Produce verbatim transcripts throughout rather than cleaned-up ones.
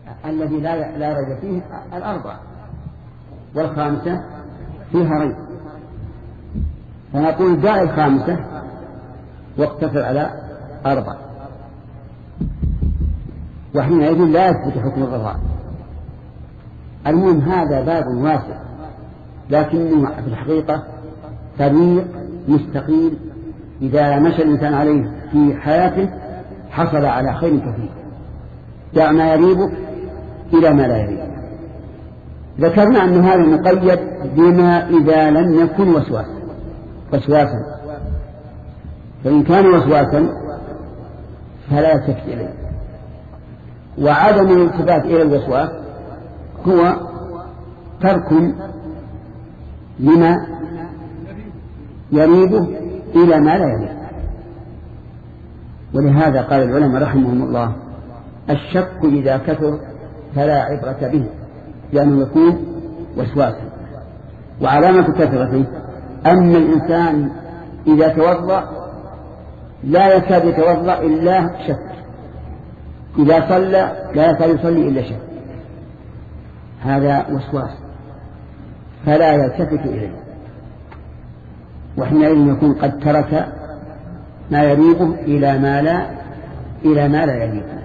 الذي لا لا ريب فيه الأربعة، والخامسة فيها ريب، فنقول دع الخامسة واقتصر على أربعة، وحينئذ لا يثبت حكم الرضاع. المهم هذا باب واسع، لكنه في الحقيقة طريق مستقيم إذا مشى الإنسان عليه في حياته حصل على خير كثير. دع ما يريبك إلى ما لا يريبك. ذكرنا أن هذا مقيد بما إذا لم يكن وسواسا وسواسا فإن كان وسواسا فلا يلتفت إليه. وعدم الالتفات إلى الوسواس هو ترك لما يريبه إلى ما لا يريبه. ولهذا قال العلماء رحمهم الله: الشك إذا كثر فلا عبرة به، لأنه يكون وسواسا. وعلامة كثرته أن الإنسان إذا توضأ لا يكاد يتوضأ إلا شك، إذا صلى لا يكاد يصلي إلا شك، هذا وسواس فلا يلتفت إليه، وحينئذ يكون قد ترك ما يريبه إلى ما لا إلى ما لا يريبه.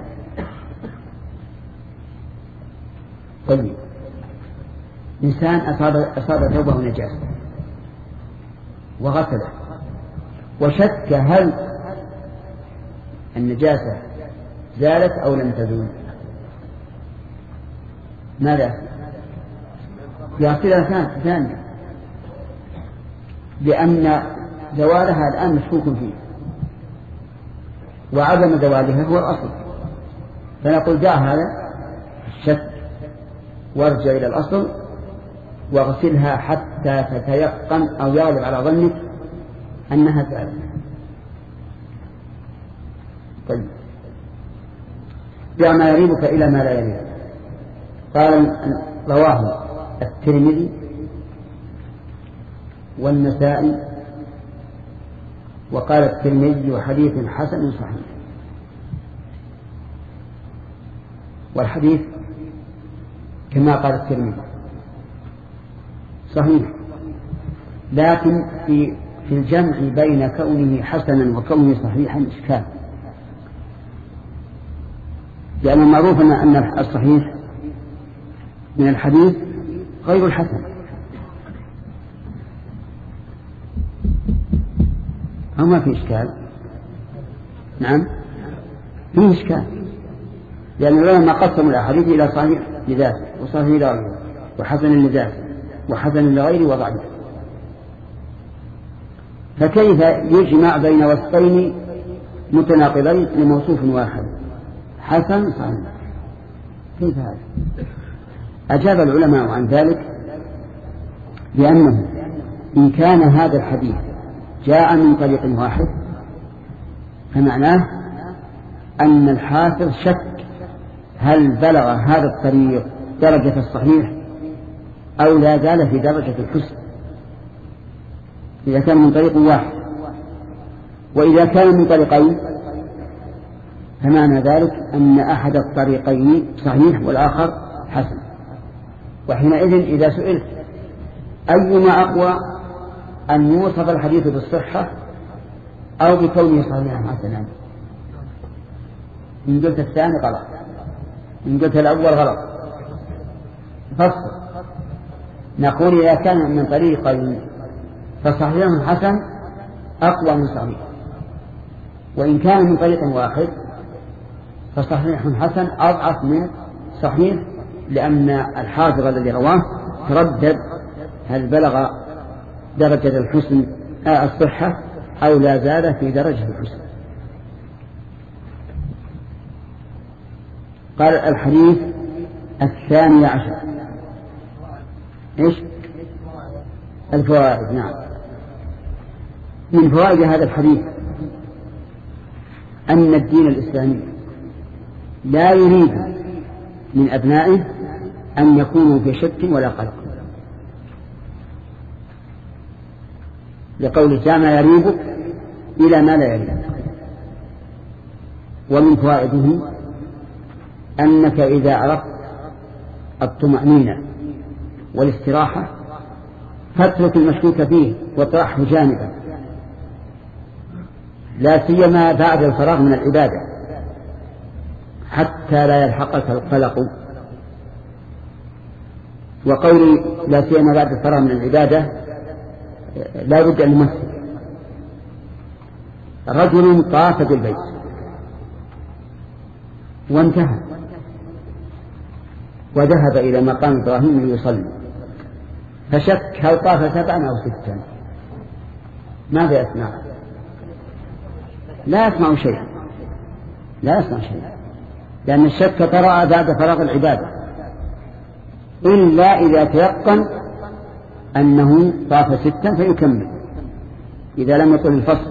طيب، إنسان أصاب أصاب ثوبه نجاسة وغسله وشك هل النجاسة زالت أو لم تزول، ماذا يغسلها ثانية؟ لأن زوالها الآن مشكوك فيه، وعدم زوالها هو الأصل، فنقول دع هذا الشك وارجع إلى الأصل واغسلها حتى تتيقن أو يغلب على ظنك أنها زالت. طيب، دع ما يريبك إلى ما لا يريبك. قال رواه الترمذي والنسائي، وقال الترمذي حديث حسن صحيح، والحديث كما قال الترمذي صحيح، لكن في في الجمع بين كونه حسنا وكونه صحيحا إشكال، لأن المعروف أن الصحيح من الحديث غير الحسن، أو ما في إشكال؟ نعم فيه إشكال، لأن العلماء قسموا الأحاديث إلى صحيح لذاته وصحيح لغيره وحسن لذاته وحسن لغيره وضعيف، فكيف يجمع بين وصفين متناقضين لموصوف واحد حسن صحيح؟ كيف هذا؟ أجاب العلماء عن ذلك بأنه إن كان هذا الحديث جاء من طريق واحد فمعناه أن الحافظ شك هل بلغ هذا الطريق درجة الصحيح أو لا زال في درجة الحسن، إذا كان من طريق واحد. وإذا كان من طريقين فمعنى ذلك أن أحد الطريقين صحيح والآخر حسن. وحينئذ إذا سئلت أيما أقوى أن يوصف الحديث بالصحة أو بكونه صحيحا حسنا، إن قلت الثاني غلط، إن قلت الأول غلط. فصل نقول إذا كان من طريقين فصحيح حسن أقوى من صحيح، وإن كان من طريق واحد فصحيح حسن أضعف من صحيح، لأن الحافظ الذي رواه تردد هل بلغ درجة الحسن آه الصحة أو لا زال في درجة الحسن. قال الحديث الثاني عشر إيش؟ الفوائد. نعم، من فوائد هذا الحديث أن الدين الإسلامي لا يريد من أبنائه أن يكونوا في شك ولا قلق، لقول دع ما يريبك إلى ما لا يريبك. ومن فوائده أنك إذا عرفت الطمأنينة والاستراحة فاترك المشكوك فيه واطرحه جانبا، لا سيما بعد الفراغ من العبادة حتى لا يلحقك القلق. وقولي لا سيما بعد الفراغ من العبادة لا بد أن نمثل. رجل طاف بالبيت وانتهى وذهب إلى مقام إبراهيم ليصلي، فشك هل طاف سبعا أو ستا، ماذا يسمع؟ لا يسمع شيئا، لا يسمع شيئا، لأن الشك طرأ بعد فراغ العبادة، إلا إذا تيقن أنه طاف ستا فيكمل إذا لم يطل الفصل.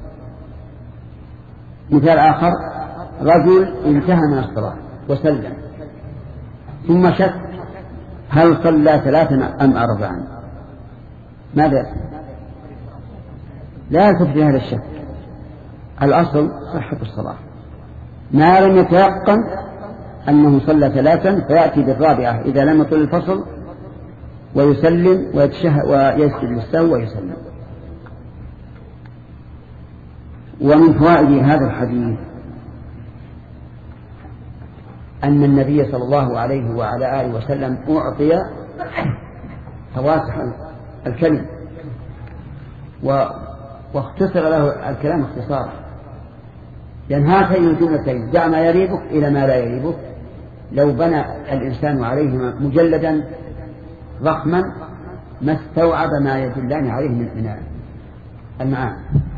مثال آخر: رجل انتهى من الصلاة وسلم ثم شك هل صلى ثلاثا أم أربعا، ماذا يفعل؟ لا يلتفت هذا الشك، الأصل صحة الصلاة ما لم يتيقن أنه صلى ثلاثا، فيأتي بالرابعة إذا لم يطل الفصل ويسلم ويسجد للسهو ويسلم. ومن فوائد هذا الحديث أن النبي صلى الله عليه وعلى آله وسلم أعطي فواتح الكلم واختصر له الكلام اختصارا، لأن هاتين الجملتين دع ما يريبك إلى ما لا يريبك لو بنى الإنسان عليهما مجلدا ضخما ما استوعب ما يدلان عليه من المعاني.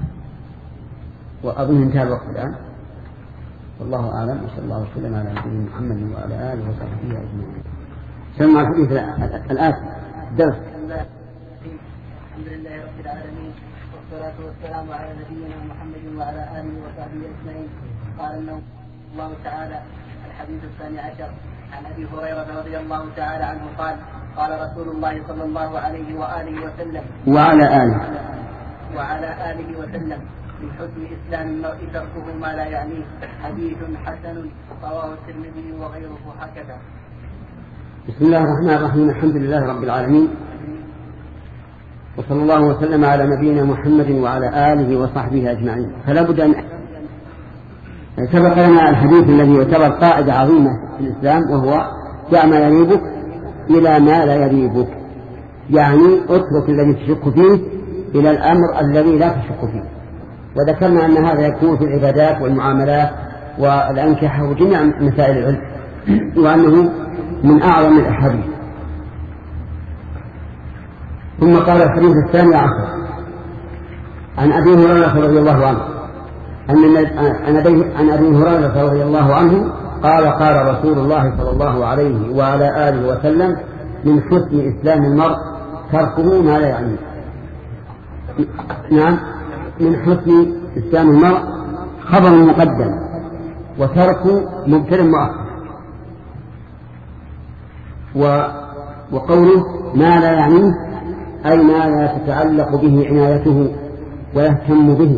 وأظن انتهى الوقت الآن، والله أعلم، وصلى الله وسلم على نبينا محمد وعلى آله وصحبه أجمعين. سمع الحديث الآن درس. الحمد لله رب العالمين، والصلاة والسلام على نبينا محمد وعلى آله وصحبه أجمعين. قال الله تعالى: الحديث الثاني عشر عن أبي هريرة رضي الله تعالى عنه قال: قال رسول الله صلى الله عليه وآله وسلم وعلى آله وعلى آله وسلم: من حسن إسلام المرء تركه ما لا يعنيه. حديث حسن رواه الترمذي وغيره هكذا. بسم الله الرحمن الرحيم. الحمد لله رب العالمين، وصلى الله وسلم على نبينا محمد وعلى آله وصحبه أجمعين. فلا بد أن سبق لنا الحديث الذي يعتبر قاعدة عظيمة في الإسلام، وهو دع ما يريبك إلى ما لا يريبك، يعني اترك الذي تشك فيه إلى الأمر الذي لا تشك فيه. وذكرنا أن هذا يكون في العبادات والمعاملات والأنكحة وجميع مسائل العلم، وأنه من أعظم الأحاديث. ثم قال الحديث الثاني عشر عن أبي هريرة رضي الله عنه عن أبي هريرة رضي الله عنه قال: قال رسول الله صلى الله عليه وعلى آله وسلم: من حسن إسلام المرء تركه ما لا يعنيه. نعم، من حسن إسلام المرء خبر مقدم، وترك مبتدأ مؤخر. وقوله ما لا يعنيه أي ما لا تتعلق به عنايته ويهتم به.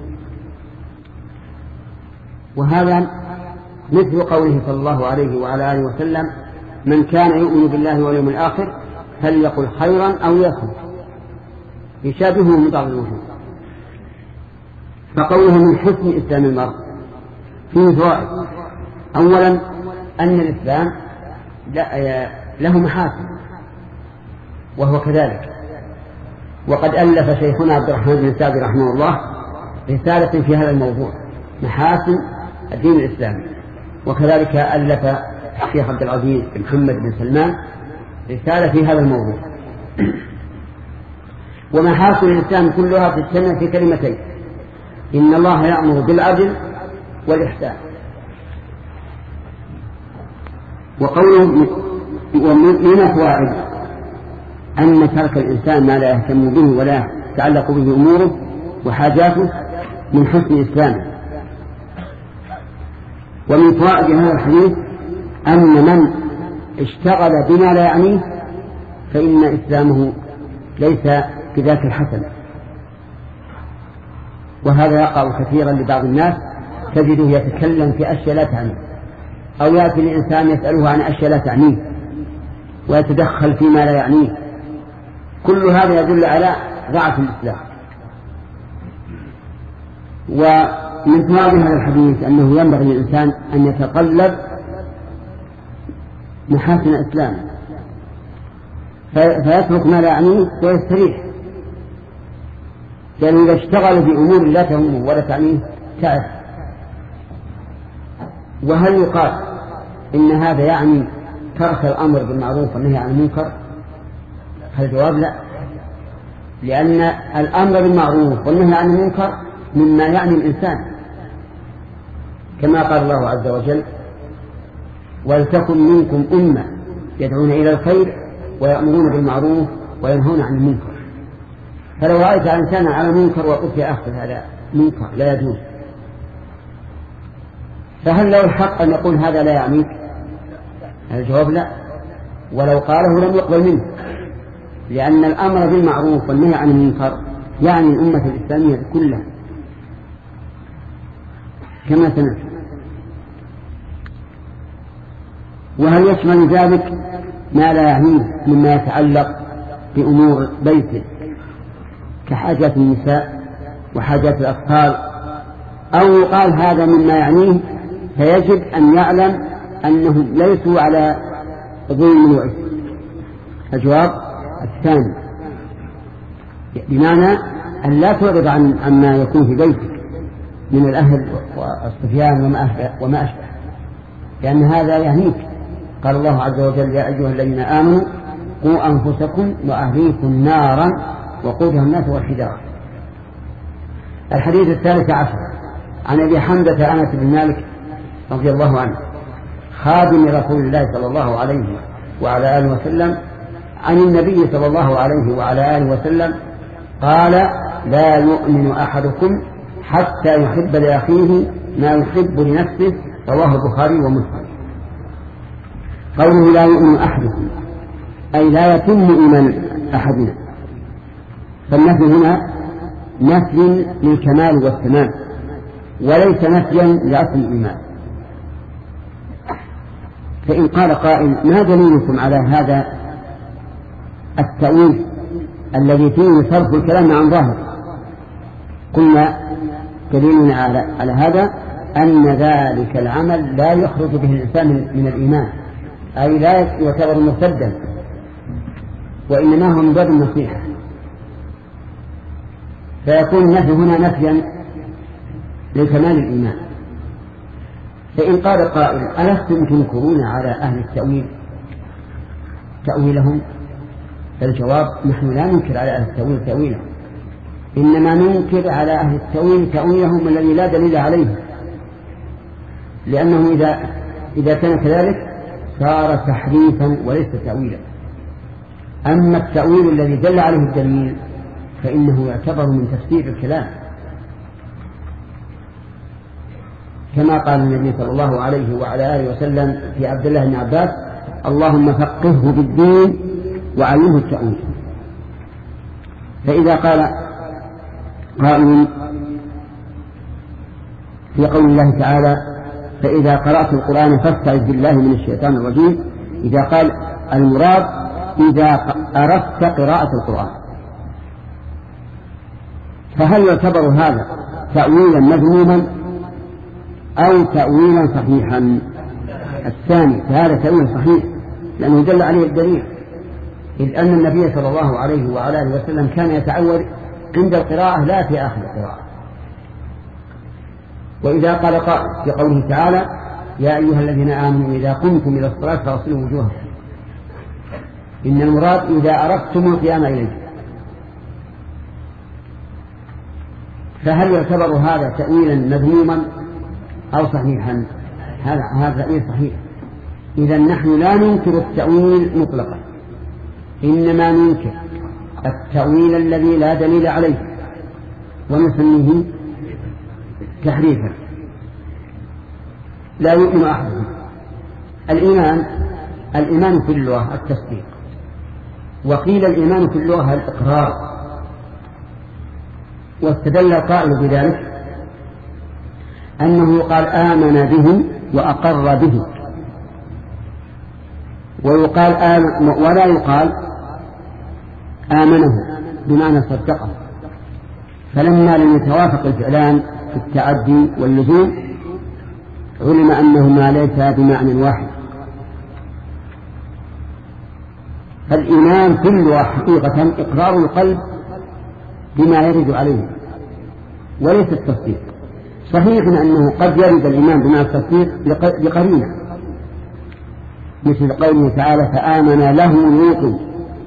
وهذا مثل قوله صلى الله عليه وعلى آله وسلم: من كان يؤمن بالله واليوم الآخر فليقل خيرا أو ليصمت، يشابهه من بعض الوجوه. فقوله من حسن إسلام المرء فيه فوائد. أولا أن الإسلام له محاسن، وهو كذلك. وقد ألف شيخنا عبد الرحمن بن سعدي رحمه الله رسالة في هذا الموضوع، محاسن الدين الإسلامي. وكذلك ألف الشيخ عبد العزيز بن محمد بن سلمان رسالة في هذا الموضوع. ومحاسن الإسلام كلها تجتمع في كلمتين: إن الله يأمر بالعدل والإحسان. وقوله من الفوائد أن ترك الإنسان ما لا يهتم به ولا يتعلق به أموره وحاجاته من حسن إسلامه. ومن فوائد هذا الحديث أن من اشتغل بما لا يعنيه فإن إسلامه ليس بذاك الحسن. وهذا يقع كثيرا لبعض الناس، تجده يتكلم في أشياء لا تعنيه، أو يأتي الإنسان يسأله عن أشياء لا تعنيه ويتدخل فيما لا يعنيه، كل هذا يدل على ضعف الإسلام. ومن ثواب هذا الحديث أنه ينبغي للإنسان أن يتقلب محاسن الإسلام فيترك ما لا يعنيه ويستريح، لأنه إذا اشتغل في أمور لا تهمه ولا تعنيه تعب. وهل يقال إن هذا يعني ترك الأمر بالمعروف والنهي عن المنكر؟ الجواب لا، لأن الأمر بالمعروف والنهي عن المنكر مما يعني الإنسان، كما قال الله عز وجل: ولتكن منكم أمة يدعون إلى الخير ويأمرون بالمعروف وينهون عن المنكر. فلو رأيت إنسانا على منكر وقلت يا أخي هذا منكر لا يجوز، فهل له الحق أن يقول هذا لا يعنيك؟ الجواب لا، ولو قاله لم يقبل منه، لأن الأمر بالمعروف والنهي عن المنكر يعني الأمة الإسلامية كلها كما سمعت. وهل يشمل ذلك ما لا يعنيه مما يتعلق بأمور بيته كحاجات النساء وحاجات الأطفال، أو يقال هذا مما يعنيه فيجب أن يعلم أنهم ليسوا على ظلم وإثم؟ الجواب الثاني، بمعنى أن لا تعرض عن عما يكون في بيتك من الأهل والصبيان وما أشبه، لأن هذا يهنيك. قال الله عز وجل: يا أيها الذين آمنوا قوا أنفسكم وأهليكم نارا وقودها الناس والحجارة. الحديث الثالث عشر عن أبي حمزة أنس بن مالك رضي الله عنه خادم رسول الله صلى الله عليه وعلى آله وسلم عن النبي صلى الله عليه وعلى آله وسلم قال: لا يؤمن أحدكم حتى يحب لأخيه ما يحب لنفسه. رواه البخاري ومسلم. قوله لا يؤمن أحدكم أي لا يتم إيمان أحدنا، فالنفي هنا نفي للكمال والتمام وليس نفيا لأصل الإيمان. فإن قال قائل: ما دليلكم على هذا التأويل الذي فيه صرف الكلام عن ظاهر؟ قلنا دليلنا على, على هذا أن ذلك العمل لا يخرج به الإنسان من الإيمان، أي لا يعتبر مرتدا، وإنما هو من باب النصيحة، فيكون النفي هنا نفيا لكمال الإيمان. فإن قال قائل: ألستم تنكرون على أهل التأويل تأويلهم؟ فالجواب: نحن لا ننكر على أهل التأويل تأويلهم، إنما ننكر على أهل التأويل تأويلهم الذي لا دليل عليه، لأنه إذا, إذا كان كذلك صار تحريفا وليس تأويلا. أما التأويل الذي دل عليه الدليل فإنه يعتبر من تفسير الكلام، كما قال النبي صلى الله عليه وعلى آله وسلم في عبد الله بن عباس: اللهم فقهه بالدين وعلمه التأويل. فإذا قال قائل في قول الله تعالى: فإذا قرأت القرآن فاستعذ بالله من الشيطان الرجيم، إذا قال المراد إذا أردت قراءة القرآن، فهل يعتبر هذا تأويلا مذموما أو تأويلا صحيحا؟ الثاني، فهذا تأويل صحيح لأنه دل عليه الدليل، إذ أن النبي صلى الله عليه وعلى آله وسلم كان يتعود عند القراءة لا في آخر القراءة. وإذا قال قائل في قوله تعالى: يا أيها الذين آمنوا إذا قمتم إلى الصلاة فاغسلوا وجوهكم، إن المراد إذا أردتم القيام إليه. فهل يعتبر هذا تأويلا مذموما أو صحيحا؟ هذا هذا تأويل صحيح. إذا نحن لا ننكر التأويل مطلقا، إنما ننكر التأويل الذي لا دليل عليه ونسميه تحريفا. لا يؤمن أحدهم. الإيمان الإيمان في اللغة التصديق، وقيل الإيمان في اللغة الإقرار، واستدل القائل بذلك أنه قال آمن به وأقر به ويقال آم ولا يقال آمنه بمعنى صدقه، فلما لم يتوافق الفعلان في التعدي واللزوم علم أنهما ليس بمعنى واحد. فالإيمان كله حقيقة إقرار القلب بما يرد عليه وليس التصديق. صحيح أنه قد يرد الإيمان بمعنى التصديق بقرينة، مثل قوله تعالى فآمن له لوط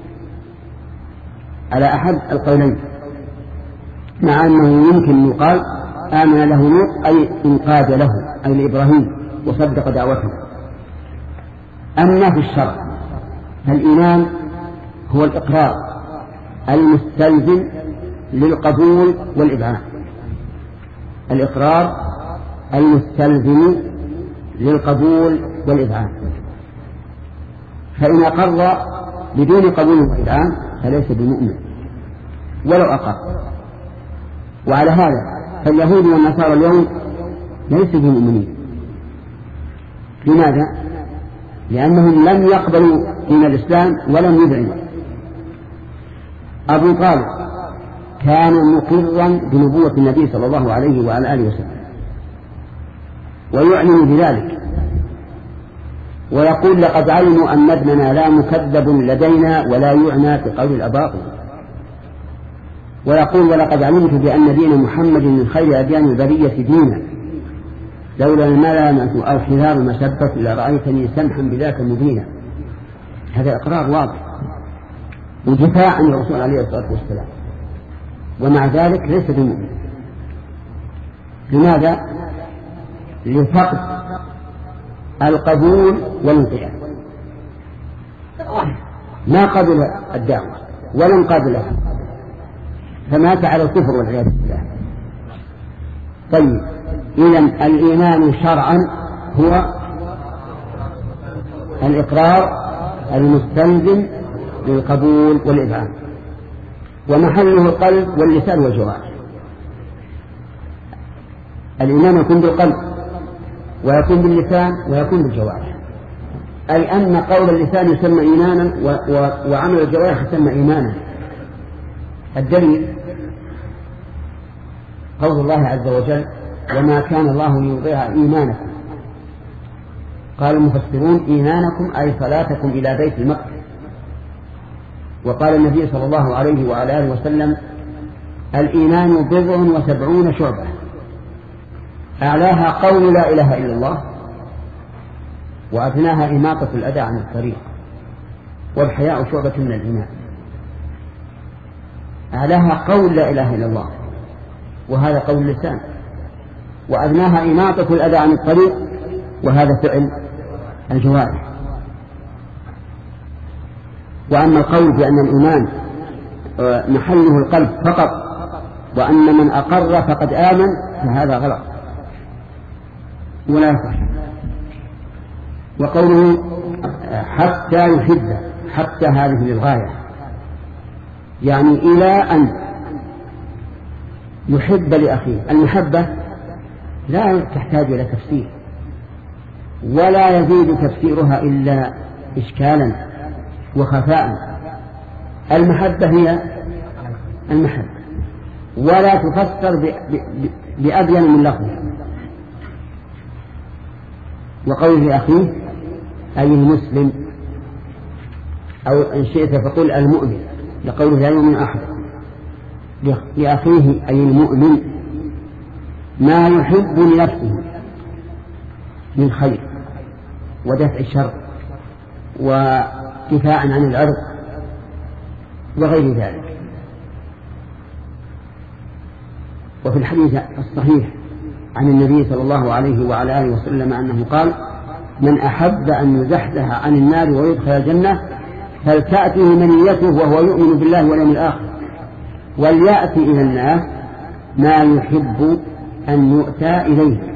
على أحد القولين، مع أنه يمكن يقال آمن له لوط أي انقاد له أي لإبراهيم وصدق دعوته. أما في الشرع فالإيمان هو الإقرار المستلزم للقبول والإذعان، الإقرار المستلزم للقبول والإذعان، فإن أقر بدون قبول والإذعان فليس بمؤمن ولو أقر. وعلى هذا فاليهود والنصارى اليوم ليسوا بمؤمنين. لماذا؟ لأنهم لم يقبلوا دين الإسلام ولم يذعنوا. أبو طالب كان مقرا بنبوة النبي صلى الله عليه وعلى آله وسلم ويعلن بذلك ويقول لقد علموا أن ابننا لا مكذب لدينا ولا يعنى في قول الأباطل، ويقول ولقد علمت بأن دين محمد من خير أديان البرية دينا لولا الملامة أو حذار المشبة لرأيتني سمحا بذاك مبينا. هذا إقرار واضح ودفاع عن الرسول عليه الصلاة والسلام، ومع ذلك ليس بمؤمن. لماذا؟ لفقد القبول والانقياد، ما قبل الدعوة ولا انقاد لها فمات على الكفر والعياذ بالله. طيب إذن الإيمان شرعا هو الإقرار المستلزم للقبول والإذعان، ومحله القلب واللسان والجوارح. الإيمان يكون بالقلب ويكون باللسان ويكون بالجوارح، أي أن قول اللسان يسمى إيمانا وعمل الجوارح يسمى إيمانا. الدليل قول الله عز وجل وما كان الله ليضيع إيمانكم، قال المفسرون إيمانكم أي صلاتكم إلى بيت المقدس. وقال النبي صلى الله عليه وعلى آله وسلم الإيمان بضع وسبعون شعبة أعلاها قول لا إله إلا الله وأدناها إماطة الأذى عن الطريق والحياء شعبة من الإيمان. أعلاها قول لا إله إلا الله وهذا قول اللسان، وأدناها إماطة الأذى عن الطريق وهذا فعل الجوارح. وأما القول بأن الإيمان محله القلب فقط وأن من أقر فقد آمن فهذا غلط ولا يصح. وقوله حتى يحب، حتى هذه للغاية، يعني إلى أن يحب لأخيه. المحبة لا تحتاج إلى تفسير ولا يزيد تفسيرها إلا إشكالا وخفاء. المحبة هي المحبة ولا تفسر بأبين من لفظها. وقوله أخيه أي المسلم، أو إن شئت فقل المؤمن، لقوله لا يؤمن أحد. لأخيه أي المؤمن ما يحب لنفسه من خير ودفع الشر ودفاع عن العرض وغير ذلك. وفي الحديث الصحيح عن النبي صلى الله عليه وعلى آله وسلم أنه قال من أحب أن يزحزح عن النار ويدخل الجنة فلتأتيه منيته وهو يؤمن بالله واليوم الآخر وليأتي إلى الناس ما يحب أن يؤتى إليه.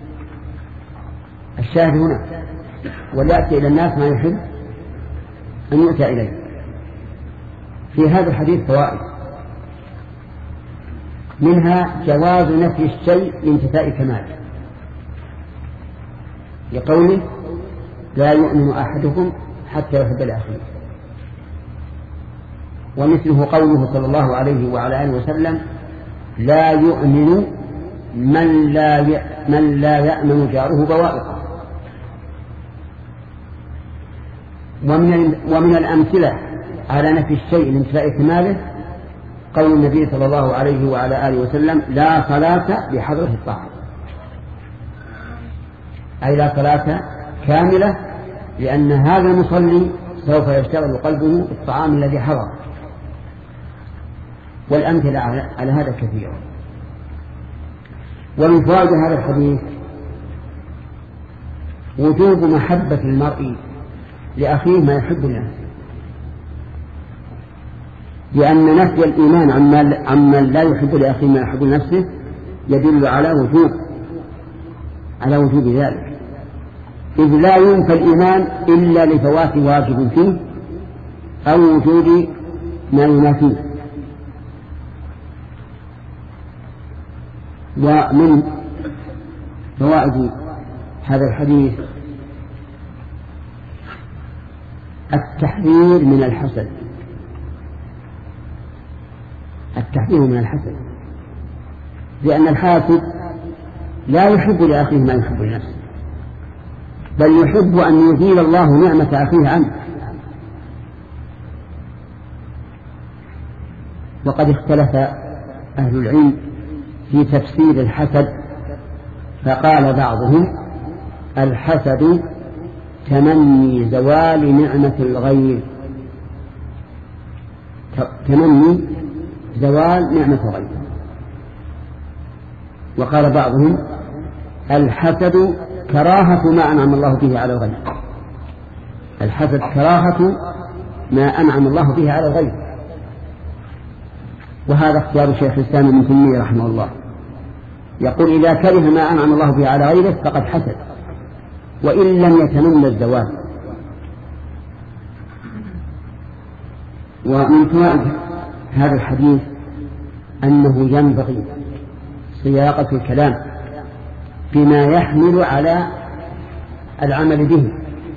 الشاهد هنا وليأتي إلى الناس ما يحب أن يؤتى إليه. في هذا الحديث فوائد، منها جواز نفي الشيء لانتفاء كماله، لقوله لا يؤمن أحدكم حتى يحب لأخيه. ومثله قوله صلى الله عليه وعلى آله وسلم: لا يؤمن من لا من لا يأمن جاره بوائقه. ومن ومن الأمثلة على نفي الشيء لانتفاء كماله قول النبي صلى الله عليه وعلى آله وسلم: لا صلاة بحضرة الطعام، أي لا صلاة كاملة، لأن هذا المصلي سوف يشتغل قلبه بالطعام الذي حضر. والأمثلة على هذا كثيرة. ومن فوائد هذا الحديث وجوب محبة المرء لأخيه ما يحب لنفسه، لأن نفي الإيمان عمن لا يحب لأخيه ما يحب لنفسه يدل على وجوب على وجوب ذلك، إذ لا ينفى الإيمان إلا لفوات واجب فيه أو وجود ما ينافيه. ومن فوائد هذا الحديث التحذير من الحسد، التحذير من الحسد، لأن الحاسد لا يحب لأخيه ما يحب لنفسه، بل يحب أن يزيل الله نعمة أخيه عنه. وقد اختلف أهل العلم في تفسير الحسد، فقال بعضهم: الحسد تمني زوال نعمة الغير، تمني زوال نعمة الغير. وقال بعضهم: الحسد كراهة ما أنعم الله به على الغير، الحسد كراهة ما أنعم الله به على الغير. وهذا اختيار شيخ الإسلام ابن تيمية رحمه الله، يقول: إذا كره ما أنعم الله به على غيره فقد حسد، وإن لم يتمنى الزوال. ومن فوائد هذا الحديث أنه ينبغي صياغة الكلام بما يحمل على العمل به،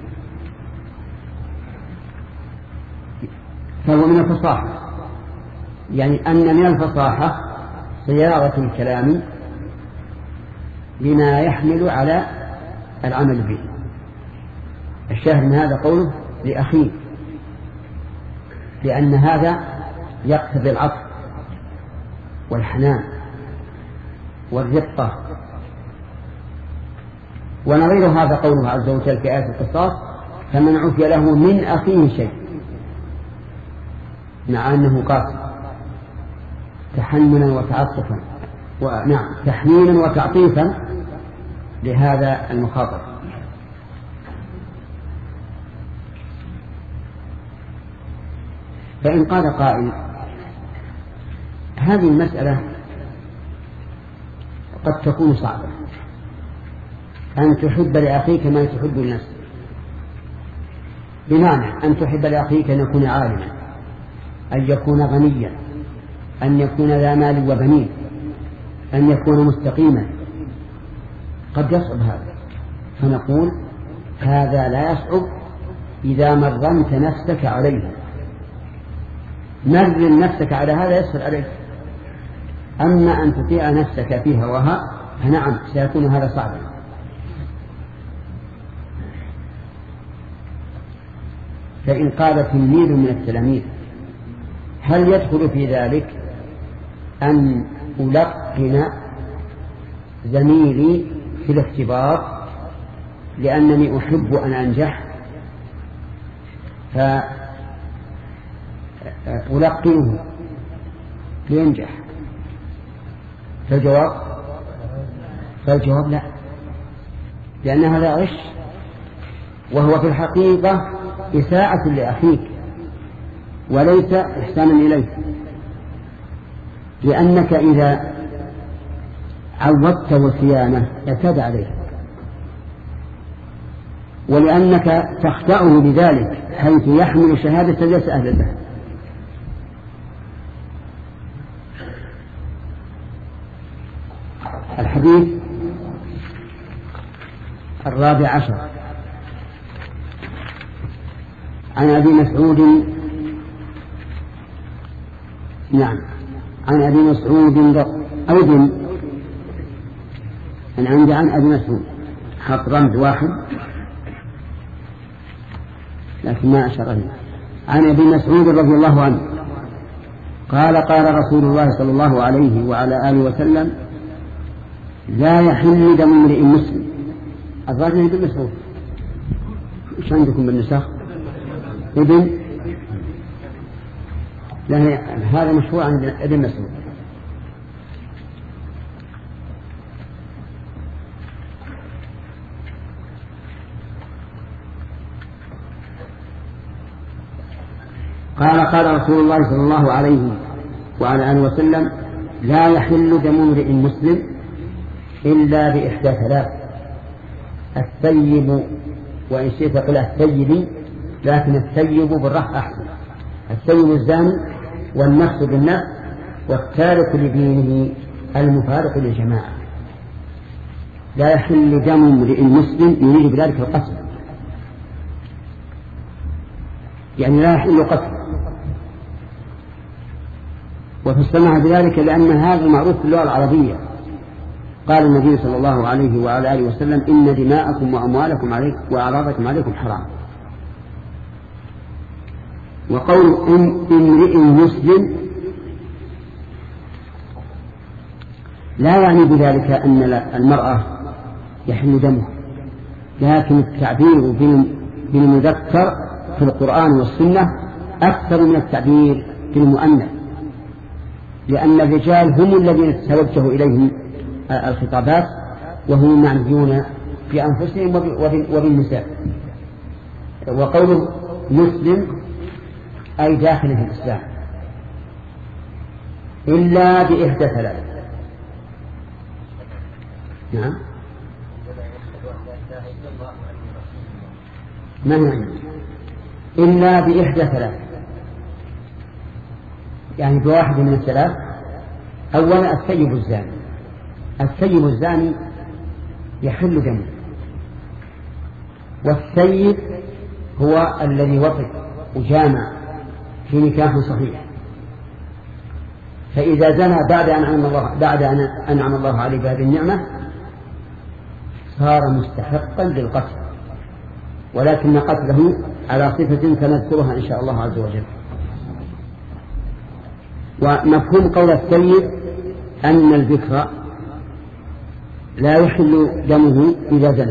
فهو من الفصاحة، يعني أن من الفصاحة صياغة الكلام بما يحمل على العمل به. الشاهد من هذا قوله لأخيه، لأن هذا يقتضي العطف والحنان والرقة. ونظير هذا قوله عز وجل في آية القصاص: فمن عفي له من أخيه شيء، مع أنه قاسم تحننا وتعطفا، ونعم تحنينا وتعطيفا لهذا المخاطب. فإن قال قائل: هذه المسألة قد تكون صعبة، أن تحب لأخيك ما تحب لنفسك، بمعنى أن تحب لأخيك أن يكون عالما، أن يكون غنيا، أن يكون ذا مال وبنين، أن يكون مستقيما، قد يصعب هذا. فنقول: هذا لا يصعب إذا مرنت نفسك عليه، مرن نفسك على هذا يسهل عليك. أما أن تطيع نفسك في هواها فنعم سيكون هذا صعبا. فإن قال تلميذ من التلاميذ: هل يدخل في ذلك أن ألقن زميلي في الاختبار لأنني أحب أن أنجح، فألقنه لينجح؟ فالجواب فالجواب لا، لأن هذا غش، وهو في الحقيقة إساءة لأخيك وليس إحسانا إليه، لأنك إذا عودت وصيانه اعتدى عليه، ولأنك تخدعه بذلك حيث يحمل شهادة ليس أهلا له. الحديث الرابع عشر عن أبي مسعود نعم عن أبي مسعود أو بن أنا عندي عن أبي مسعود حط رمز واحد لكن ما أشار إليه. عن أبي مسعود رضي الله عنه قال قال رسول الله صلى الله عليه وعلى آله وسلم لا يحل دم امرئ مسلم. الراجل ابن مسعود ايش عندكم بالنسخ ابن لا هذا مشهور عند ابن مسعود. قال قال رسول الله صلى الله عليه وعلى آله وسلم لا يحل دم امرئ مسلم إلا بإحدى ثلاث الثيب وإن شئت قل الثيب لكن الثيب بالرفع أحسن. الثيب الزاني والنفس بالنفس والتارك لدينه المفارق للجماعة. لا يحل دم امرئ مسلم يريد بذلك القتل يعني لا يحل قتل وفسرناها بذلك لأن هذا معروف في اللغة العربية. قال النبي صلى الله عليه وعلى آله وسلم إن دماءكم وأموالكم عليكم وأعراضكم عليكم حرام. وقول امرئ مسلم لا يعني بذلك أن المرأة يحل دمه لكن التعبير بالمذكر في القرآن والسنة أكثر من التعبير بالمؤنث لأن الرجال هم الذين توجهوا إليهم الخطابات وهم معنيون في أنفسهم وبالنساء. وقوله مسلم أي داخل في الإسلام إلا بإحدى ثلاث. نعم ما معنى إلا بإحدى ثلاث يعني بواحد من الثلاث. أولا الثيب الزاني. الثيب الزاني يحل دمه والثيب هو الذي وطئ وجامع في نكاح صحيح فإذا زنى بعد أن أنعم الله بعد أن أنعم الله عليه بهذه النعمة صار مستحقا للقتل ولكن قتله على صفة سنذكرها إن شاء الله عز وجل. ومفهوم قول الثيب أن الذكر لا يحل دمه إذا زنى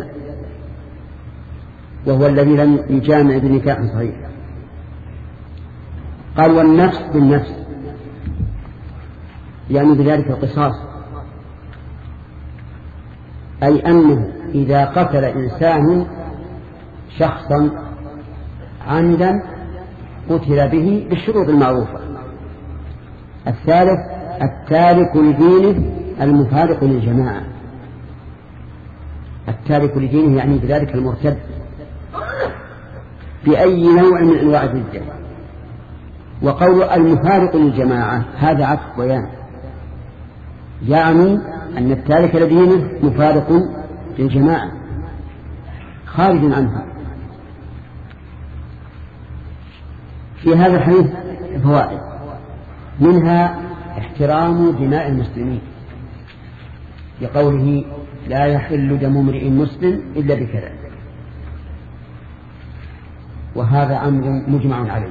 وهو الذي لم يجامع بنكاح صحيح. قال والنفس بالنفس يعني بذلك القصاص أي أنه إذا قتل إنسان شخصا عمدا قتل به بالشروط المعروفة. الثالث التارك لدينه المفارق للجماعة. التارك لدينه يعني بذلك المرتد بأي نوع من أنواع الردة. وقول المفارق للجماعة هذا عطف بيان يعني أن التارك لدينه مفارق للجماعة خارج عنها. في هذا الحديث فوائد منها احترام دماء المسلمين لقوله لا يحل دم امرئ مسلم إلا بكذا وهذا أمر مجمع عليه.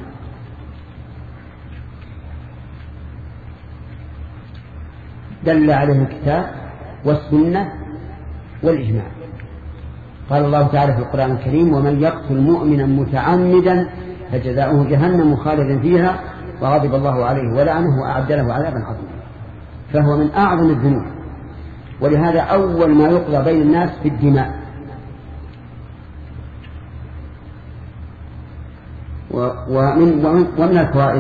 دل عليه الكتاب والسنة والإجماع. قال الله تعالى في القرآن الكريم ومن يقتل مؤمنا متعمدا فجزاؤه جهنم خالدا فيها وغضب الله عليه ولعنه وأعد له عذابا عظيما. فهو من أعظم الذنوب ولهذا أول ما يقضى بين الناس في الدماء. ومن, ومن الفوائد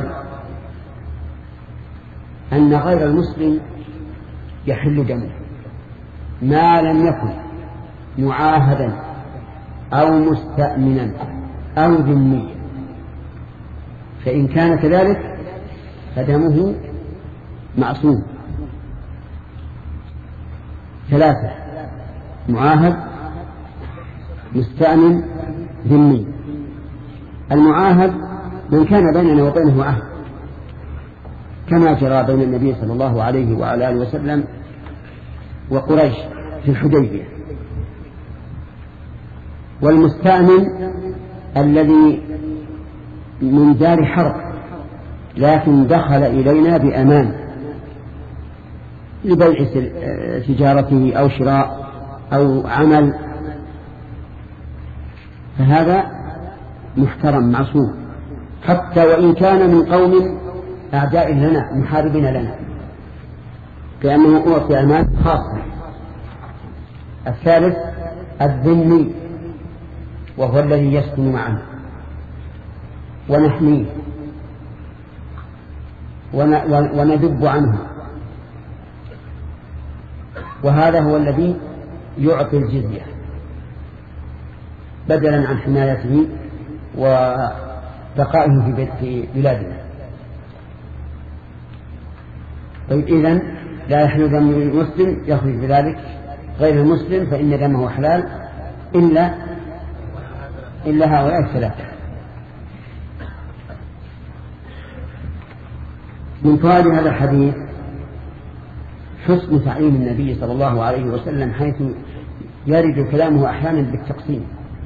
أن غير المسلم يحل دمه ما لم يكن معاهدا أو مستأمنا أو ذميا فإن كان كذلك فدمه معصوم. ثلاثة معاهد مستأمن ذمي. المعاهد من كان بيننا وبينه عهد، كما جرى بين النبي صلى الله عليه وعلى آله وسلم وقريش في الحديبية. والمستأمن الذي من دار حرب لكن دخل إلينا بأمان لبيع تجارته أو شراء أو عمل، فهذا محترم معصوم، حتى وإن كان من قوم أعداء لنا محاربين لنا، لأنه أعطي أمان خاصة. الثالث الذمي، وهو الذي يسكن معنا ونحميه وندب عنه، وهذا هو الذي يعطي الجزية بدلا عن حمايته وبقائه في بلادنا. طيب إذن لا يحل دم المسلم يخرج بذلك غير المسلم، فإن دمه حلال إلا إلا هؤلاء الثلاثة. من فوائد هذا الحديث حسن تعليم النبي صلى الله عليه وسلم، حيث يرد كلامه أحيانا بالتقسيم،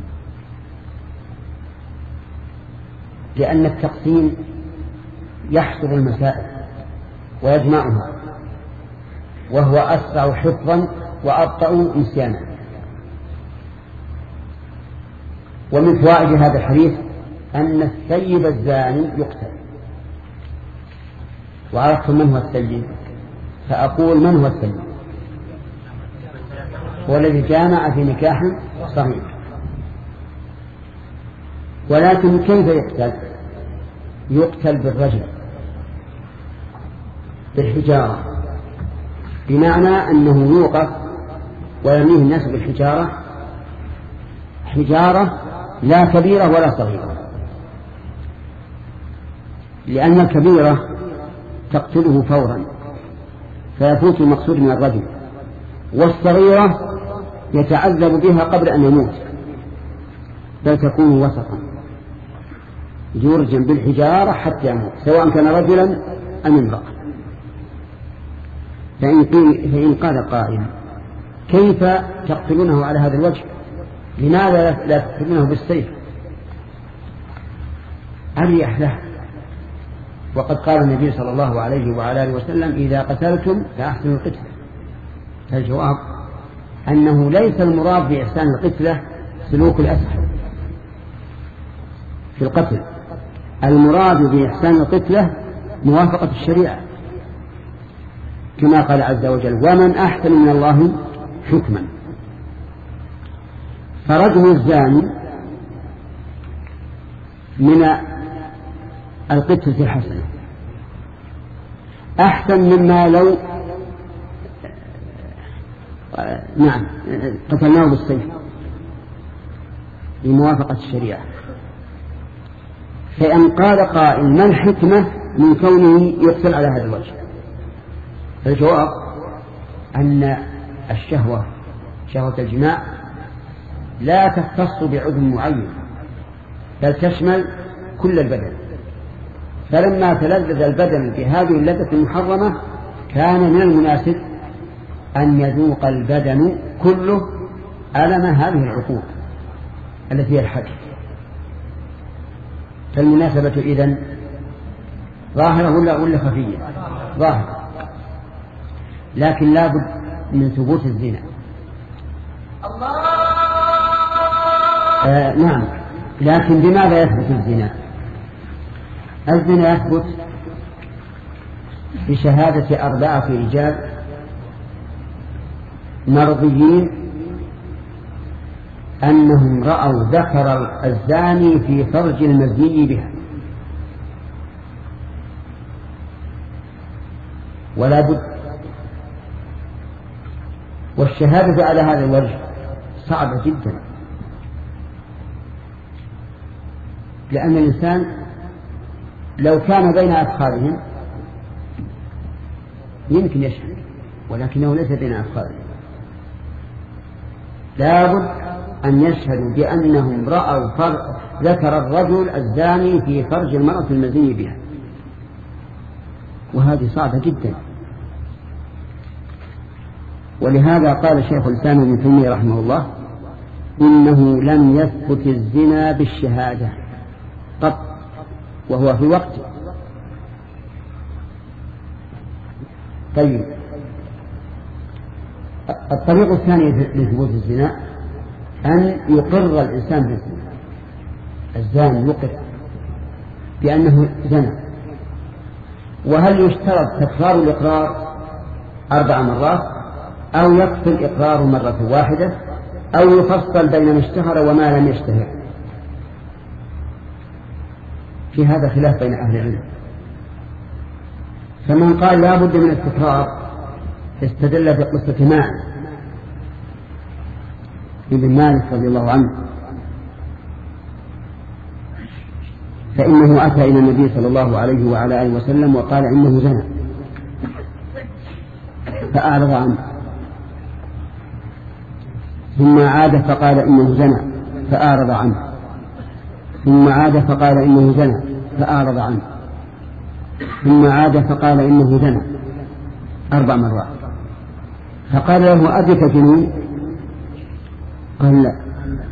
لأن التقسيم يحصر المسائل ويجمعها، وهو أسرع حفظا وأبطأ نسيانا. ومن فوائد هذا الحديث أن الثيب الزاني يقتل. وعرفتم من هو الثيب؟ فأقول من هو الثيب؟ هو الذي جامع في نكاح صحيح. ولكن كيف يقتل؟ يقتل بالرجل بالحجارة، بمعنى أنه يوقف ويرميه الناس بالحجارة، حجارة لا كبيرة ولا صغيرة، لأن الكبيرة تقتله فورا فيفوت المقصود من الرجل، والصغيرة يتعذب بها قبل أن يموت، بل تكون وسطا يرجم بالحجارة حتى يموت، سواء كان رجلا أم امرأة. فإن, فإن قال قائل كيف تقتلونه على هذا الوجه؟ لماذا لا تقتلونه بالسيف؟ أريح له. وقد قال النبي صلى الله عليه وعلى آله وسلم إذا قتلتم فأحسنوا القتلة. الجواب أنه ليس المراد بإحسان القتلة سلوك الأسد في القتل، المراد بإحسان القتلة موافقة الشريعة، كما قال عز وجل ومن أحسن من الله حكما. فرجم الزاني من القتلة الحسنة أحسن مما لو نعم قتلناه بالسيف بموافقة الشريعة. فإن قال قائل ما الحكمة من كونه يقتل على هذا الوجه؟ الجواب أن الشهوة شهوة الجماع لا تختص بعضو معين، بل تشمل كل البدن، فلما تلذذ البدن بهذه اللذة المحرمة كان من المناسب أن يذوق البدن كله ألم هذه العقوق التي هي الحد. فالمناسبة إذن ظاهرة ولا ولا خفية؟ ظاهرة، لكن لا بد من ثبوت الزنا. آه نعم، لكن بماذا يثبت الزنا؟ الزنا يثبت بشهادة أربعة رجال مرضيين أنهم رأوا ذكر الزاني في فرج المزني بها، ولا بد. والشهادة على هذا الوجه صعبة جدا، لأن الإنسان لو كان بين أفخاذهم يمكن يشهد، ولكنه ليس بين أفخاذهم. لا بد أن يشهدوا بأنهم رأوا فر... ذكر الرجل الزاني في فرج المرأة المزني بها، وهذه صعبة جدا. ولهذا قال شيخ الإسلام ابن تيمية رحمه الله: إنه لم يثبت الزنا بالشهادة قط وهو في وقته. طيب، الطريق الثاني لثبوت الزنا أن يقر الإنسان بالزنا، الزاني يقر بأنه زنى. وهل يشترط تكرار الإقرار أربع مرات، أو يكفي الإقرار مرة واحدة، أو يفصل بين ما اشتهر وما لم يشتهر؟ في هذا خلاف بين أهل العلم. فمن قال لا بد من التكرار استدل بقصة ماعز ابن مالك رضي الله عنه، فإنه أتى إلى النبي صلى الله عليه وعلى آله وسلم وقال إنه زنى، فأعرض عنه، ثم عاد فقال إنه زنى فأعرض عنه، ثم عاد فقال إنه زنى فأعرض عنه، ثم عاد فقال إنه زنى أربع مرات. فقال له: أبك جنون؟ قال: لا.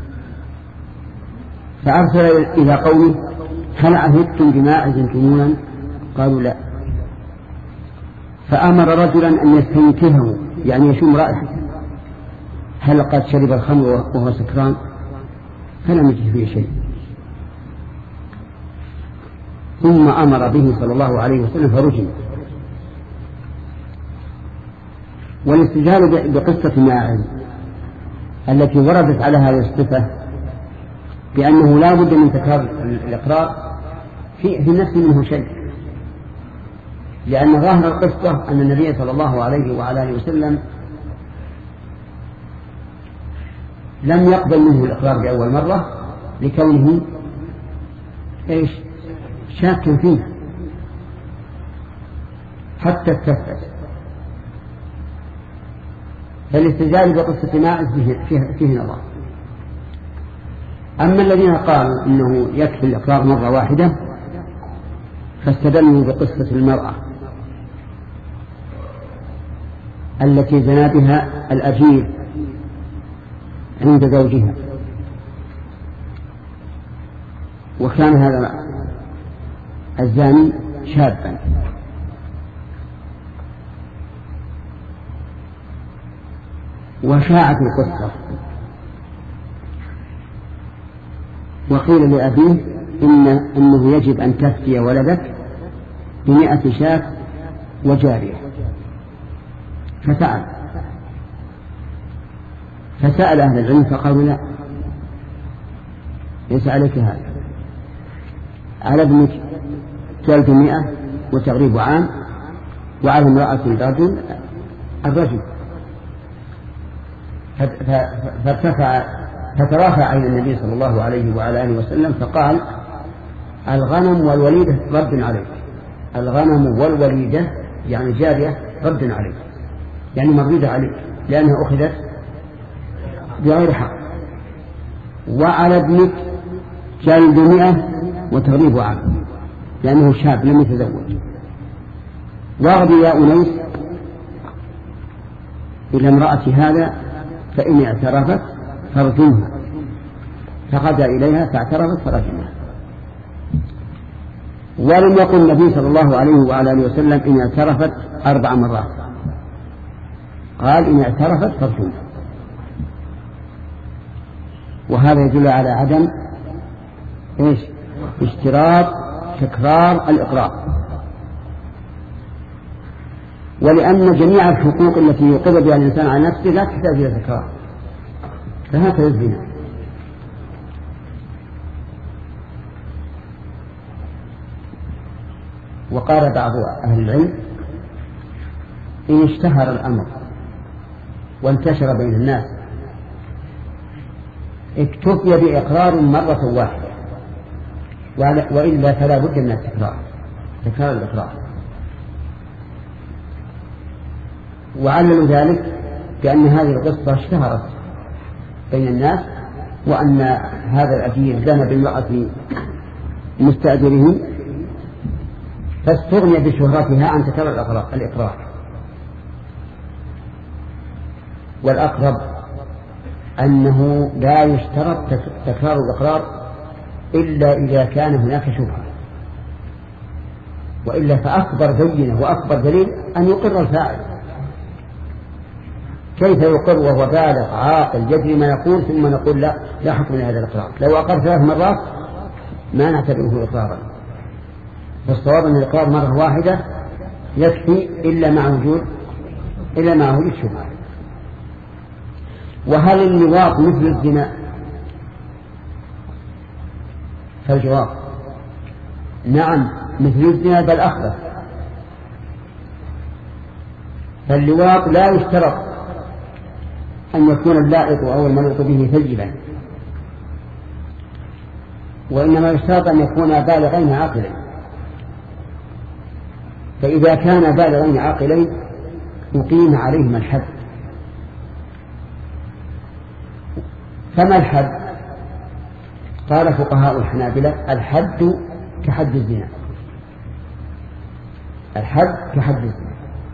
فأرسل إلى قومه: هل عهدتم بماعز جنونا؟ قالوا: لا. فأمر رجلا أن يستنكهه، يعني يشم رائحة، هل قد شرب الخمر وهو سكران؟ فلم يجد فيه شيء. ثم أمر به صلى الله عليه وسلم فرجم. والاستدلال بقصة ماعز التي وردت على هذه الصفة بأنه لا بد من تكرار الإقرار في, في النفس منه شيء، لأن ظاهر القصة أن النبي صلى الله عليه وعلى آله وسلم لم يقبل منه الإقرار بأول مرة لكونه إيش؟ شاك فيه حتى استثبت. فالاستدلال بقصة ماعز فيه, فيه نظر. أما الذين قالوا إنه يكفي الإقرار مرة واحدة فاستدلوا بقصة المرأة التي زنى بها الأجير عند زوجها، وكان هذا الزاني شابا، وشاعت القصة، وقيل لأبيه إن أنه يجب أن تفتي ولدك بمئة شاة وجارية، فسأل فسأل أهل العلم فقالوا: لا، ليس عليك هذا، على ابنك جلد مئة وتغريب عام، وعلى امرأة الرجل الرجل. فارتفع فترافع إلى النبي صلى الله عليه وعلى آله وسلم فقال: الغنم والوليدة رد عليك، الغنم والوليدة يعني جارية رد عليك، يعني مردودة عليك لأنها أخذت بغير حق، وعلى ابنك جلد مئة وتغريب عام لأنه شاب لم يتزوج. واغض يا أنيس إلى امرأة هذا فإن اعترفت فرجمها، فغدا إليها فاعترفت فرجمها. ولم يقل النبي صلى الله عليه وعلى آله وسلم إن اعترفت أربع مرات، قال إن اعترفت فرجمها. وهذا يدل على عدم إيش؟ اشتراط تكرار الإقرار، ولأن جميع الحقوق التي يقر بها الإنسان على نفسه لا تحتاج إلى تكرار، فهكذا الزنا. وقال بعض أهل العلم: إن اشتهر الأمر وانتشر بين الناس اكتفي بإقرار مرة واحدة، وإلا فلا بد من التكرار، تكرار الإقرار. وعلل ذلك بأن هذه القصة اشتهرت بين الناس وأن هذا الأجير زنى بالمرأة مستأجره فاستغني بشهرتها عن تكرار الإقرار. والأقرب أنه لا يشترط تكرار الإقرار إلا إذا كان هناك شبهة، وإلا فأكبر بينة وأكبر دليل أن يقر الفاعل. كيف يقر وهو بالغ عاقل يدري ما يقول ثم نقول لا لا حكم لهذا الإقرار؟ لو أقر ثلاث مرات ما نعتبره إقرارا. فالصواب أن الإقرار مرة واحدة يكفي إلا مع وجود إلا مع وجود شبهة. وهل اللواط مثل الزنا؟ فالجواب نعم مثل الزنا بل أخبث. فاللواط لا يشترط أن يكون اللائط أو الملوط به ثيبا، وإنما يشترط أن يكون بالغين عاقلين. فإذا كان بالغين عاقلين يقيم عليهما الحد. فما الحد؟ قال فقهاء الحنابلة الحد كحد الزنا. الحد كحد الزنا.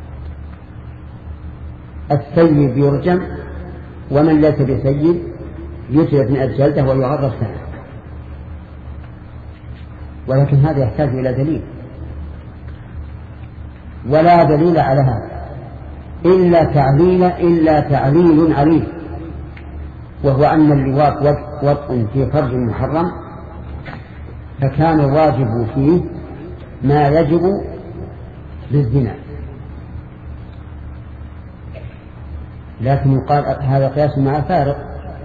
السيد يرجم ومن ليس بسيد يجلد من الجلدة ويعرض سنة. ولكن هذا يحتاج إلى دليل، ولا دليل على هذا إلا تعليل إلا تعليل عليه، وهو أن اللواط وطء في فرج محرم، فكان الواجب فيه ما يجب بالزنا. لكن يقال هذا قياس مع الفارق،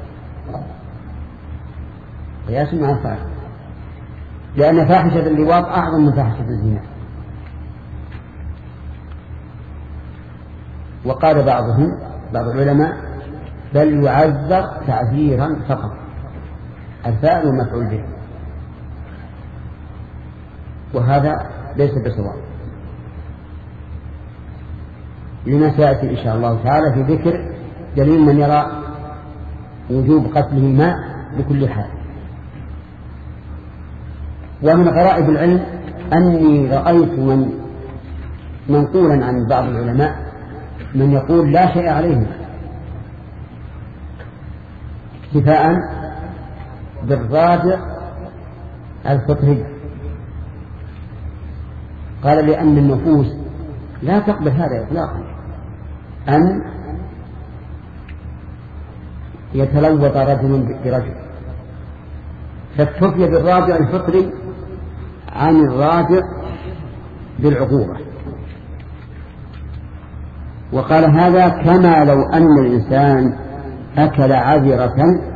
قياس مع الفارق، لأن فاحشة اللواط أعظم من فاحشة الزنا. وقال بعضهم بعض العلماء بل يعذر تعذيرا فقط، الفاعل والمفعول به، وهذا ليس بصواب، لما سيأتي إن شاء الله تعالى في ذكر دليل من يرى وجوب قتله الماء بكل حال. ومن غرائب العلم أني رأيت من منقولا عن بعض العلماء من يقول لا شيء عليهم اكتفاء بالراجع الفطري. قال لأن النفوس لا تقبل هذا إطلاقا، أن يتلوط رجل برجل، فاكتفي بالراجع الفطري عن الراجع بالعقوبة. وقال هذا كما لو أن الإنسان أكل عذرة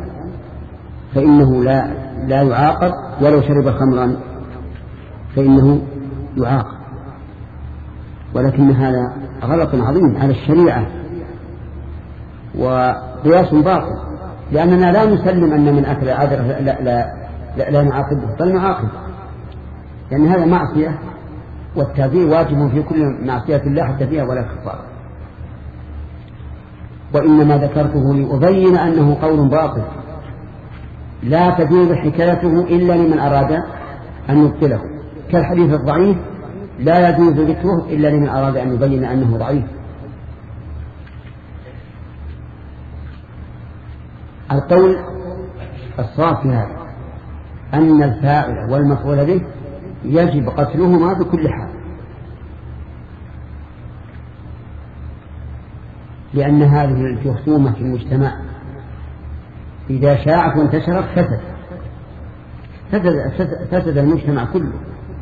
فإنه لا لا يعاقب، ولو شرب خمرا فإنه يعاقب. ولكن هذا غلط عظيم على الشريعة وقياس باطل، لأننا لا نسلم أن من أكل عذرة لا, لا, لا, لا نعاقبه، بل نعاقب، لأن هذا معصية، والتعذير واجب في كل معصية الله حتى فيها ولا كفارة. وإنما ذكرته لأبين أنه قول باطل لا تجوز حكايته إلا لمن أراد أن يبطله، كالحديث الضعيف لا يجوز ذكره إلا لمن أراد أن يبين أنه ضعيف. القول الصافي هذا أن الفاعل والمفعول به يجب قتلهما بكل حال، لأن هذه الجرثومة في المجتمع إذا شاعت وانتشرت فسد فسد, فسد المجتمع كله.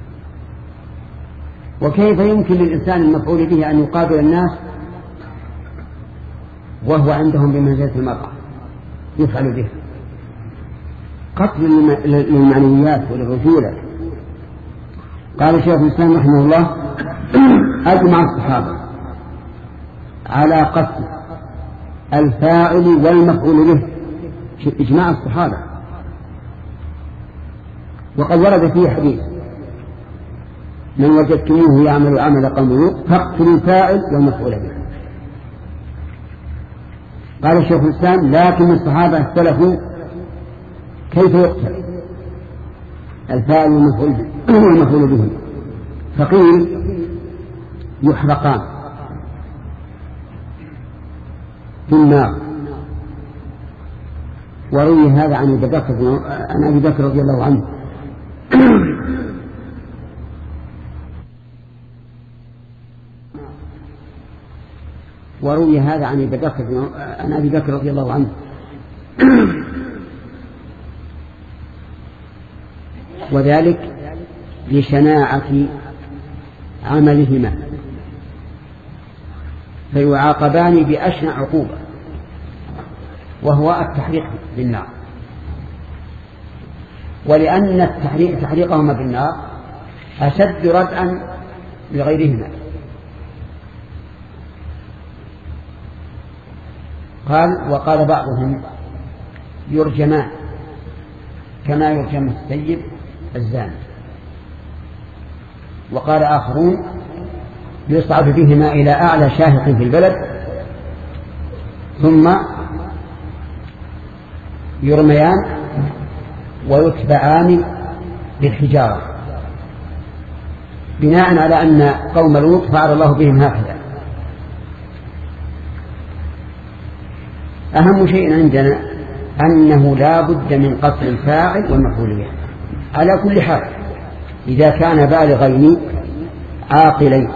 وكيف يمكن للإنسان المفعول به أن يقابل الناس وهو عندهم بمنزلة المرأة يفعل به؟ قتل للمعنويات وللرجولة. قال الشيخ الإسلام رحمه الله أجمع الصحابة على قتل الفاعل والمفعول به، إجماع الصحابة. وقد ورد فيه حديث من وجدتموه يعمل عمل قوم لوط فاقتلوا الفاعل والمفعول به. قال الشيخ الإسلام لكن الصحابة اختلفوا كيف يقتل؟ الفاعل والمفعول به. فقيل يحرقان في النار. وروي هذا عن أبي بكر عن أبي بكر رضي الله عنه وروي هذا عن أبي بكر عن أبي بكر رضي الله عنه وذلك لشناعة عملهما فيعاقبان بأشنع عقوبة وهو التحريق بالنار. ولأن التحريق تحريقهما بالنار أشد ردعا لغيرهما. قال وقال بعضهم يرجمان كما يرجم السيد الزاني. وقال آخرون يصعد بهما إلى أعلى شاهق في البلد ثم يرميان ويتبعان بالحجارة بناء على أن قوم لوط فعل الله بهم هكذا. أهم شيء عندنا أنه لا بد من قتل الفاعل والمفعول به على كل حال إذا كان بالغين عاقلين،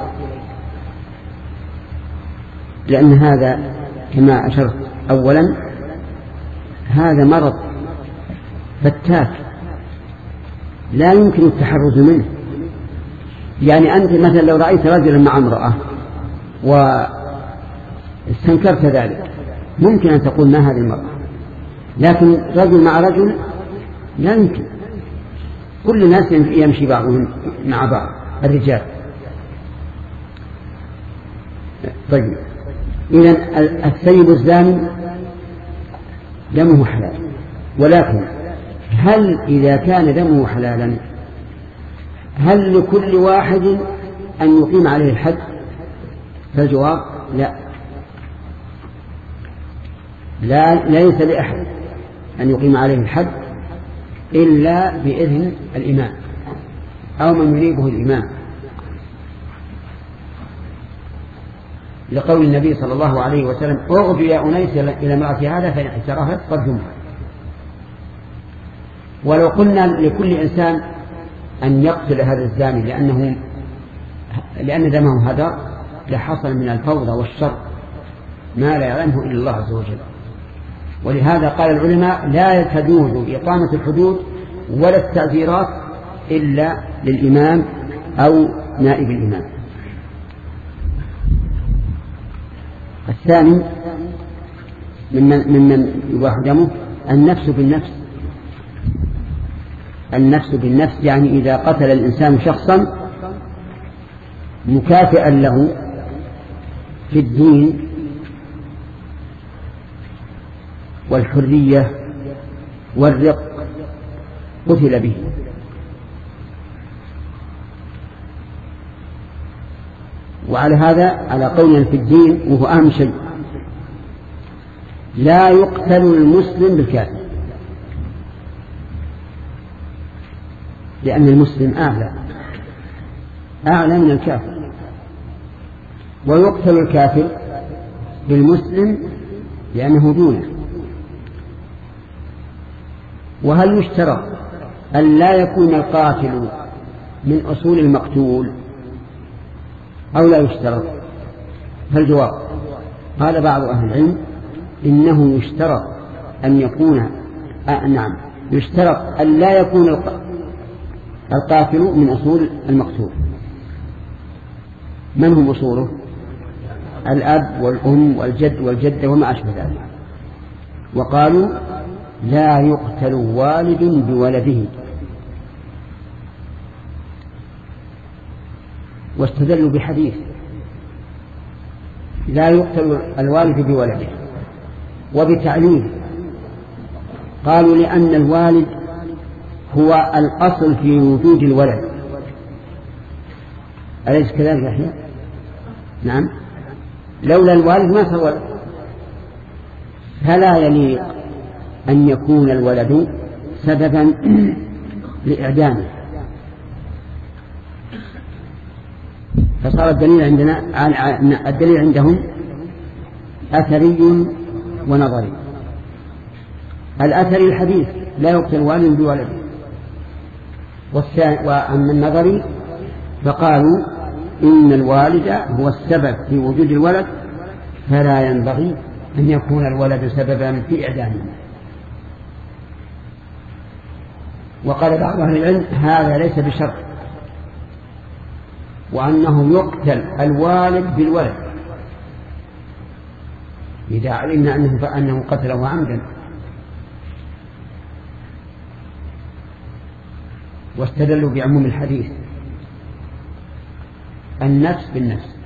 لأن هذا كما أشرت أولا هذا مرض فتاك لا يمكن التحرز منه. يعني أنت مثلا لو رأيت رجلا مع امرأة واستنكرت ذلك ممكن أن تقول ما هذه المرأة، لكن رجل مع رجل لا يمكن. كل الناس يمشي بعضهم مع بعض الرجال. طيب إذن السيب الزاني دمه حلال، ولكن هل إذا كان دمه حلالا هل لكل واحد أن يقيم عليه الحد؟ فالجواب لا لا ليس لأحد أن يقيم عليه الحد إلا بإذن الإمام أو من يريبه الإمام، لقول النبي صلى الله عليه وسلم اغضوا يا أنيس إلى امرأة هذا فإن اعترفت فارجمها. ولو قلنا لكل إنسان أن يقتل هذا الزاني لأنه لأن دمه هدر لحصل من الفوضى والشر ما لا يعلمه إلا الله عز وجل. ولهذا قال العلماء لا تجوز إقامة الحدود ولا التعزيرات إلا للإمام أو نائب الإمام. الثاني ممن, ممن يباح دمه النفس بالنفس. النفس بالنفس يعني إذا قتل الإنسان شخصا مكافئا له في الدين والحرية والرق قتل به. وعلى هذا على قولنا في الدين وهو أهم شيء لا يقتل المسلم بالكافر، لأن المسلم أعلى أعلى من الكافر، ويقتل الكافر بالمسلم لأنه دونه. وهل يشترط أن لا يكون القاتل من أصول المقتول أو لا يشترط؟ فالجواب قال بعض أهل العلم إنه يشترط أن يكون آه نعم يشترط أن لا يكون القاتل من أصول المقتول. من هم أصوله؟ الأب والأم والجد والجدة وما أشبه ذلك. وقالوا لا يقتل والد بولده، واستدلوا بحديث لا يقتل الوالد بولده وبتعليل قالوا لأن الوالد هو الأصل في وجود الولد. أليس كذلك يا أخي؟ نعم، لولا الوالد ما صار ولد. فلا يليق أن يكون الولد سببا لإعدامه، فصار الدليل عندنا الدليل عندهم أثري ونظري. الأثري الحديث لا يقتل والد بولده، وأما النظري فقالوا إن الوالد هو السبب في وجود الولد، فلا ينبغي أن يكون الولد سببا في إعدامه. وقال بعض أهل العلم هذا ليس بشرط، وأنه يقتل الوالد بالولد إذا علمنا أنه فأنه قتله عمدا. واستدلوا بعموم الحديث النفس بالنفس،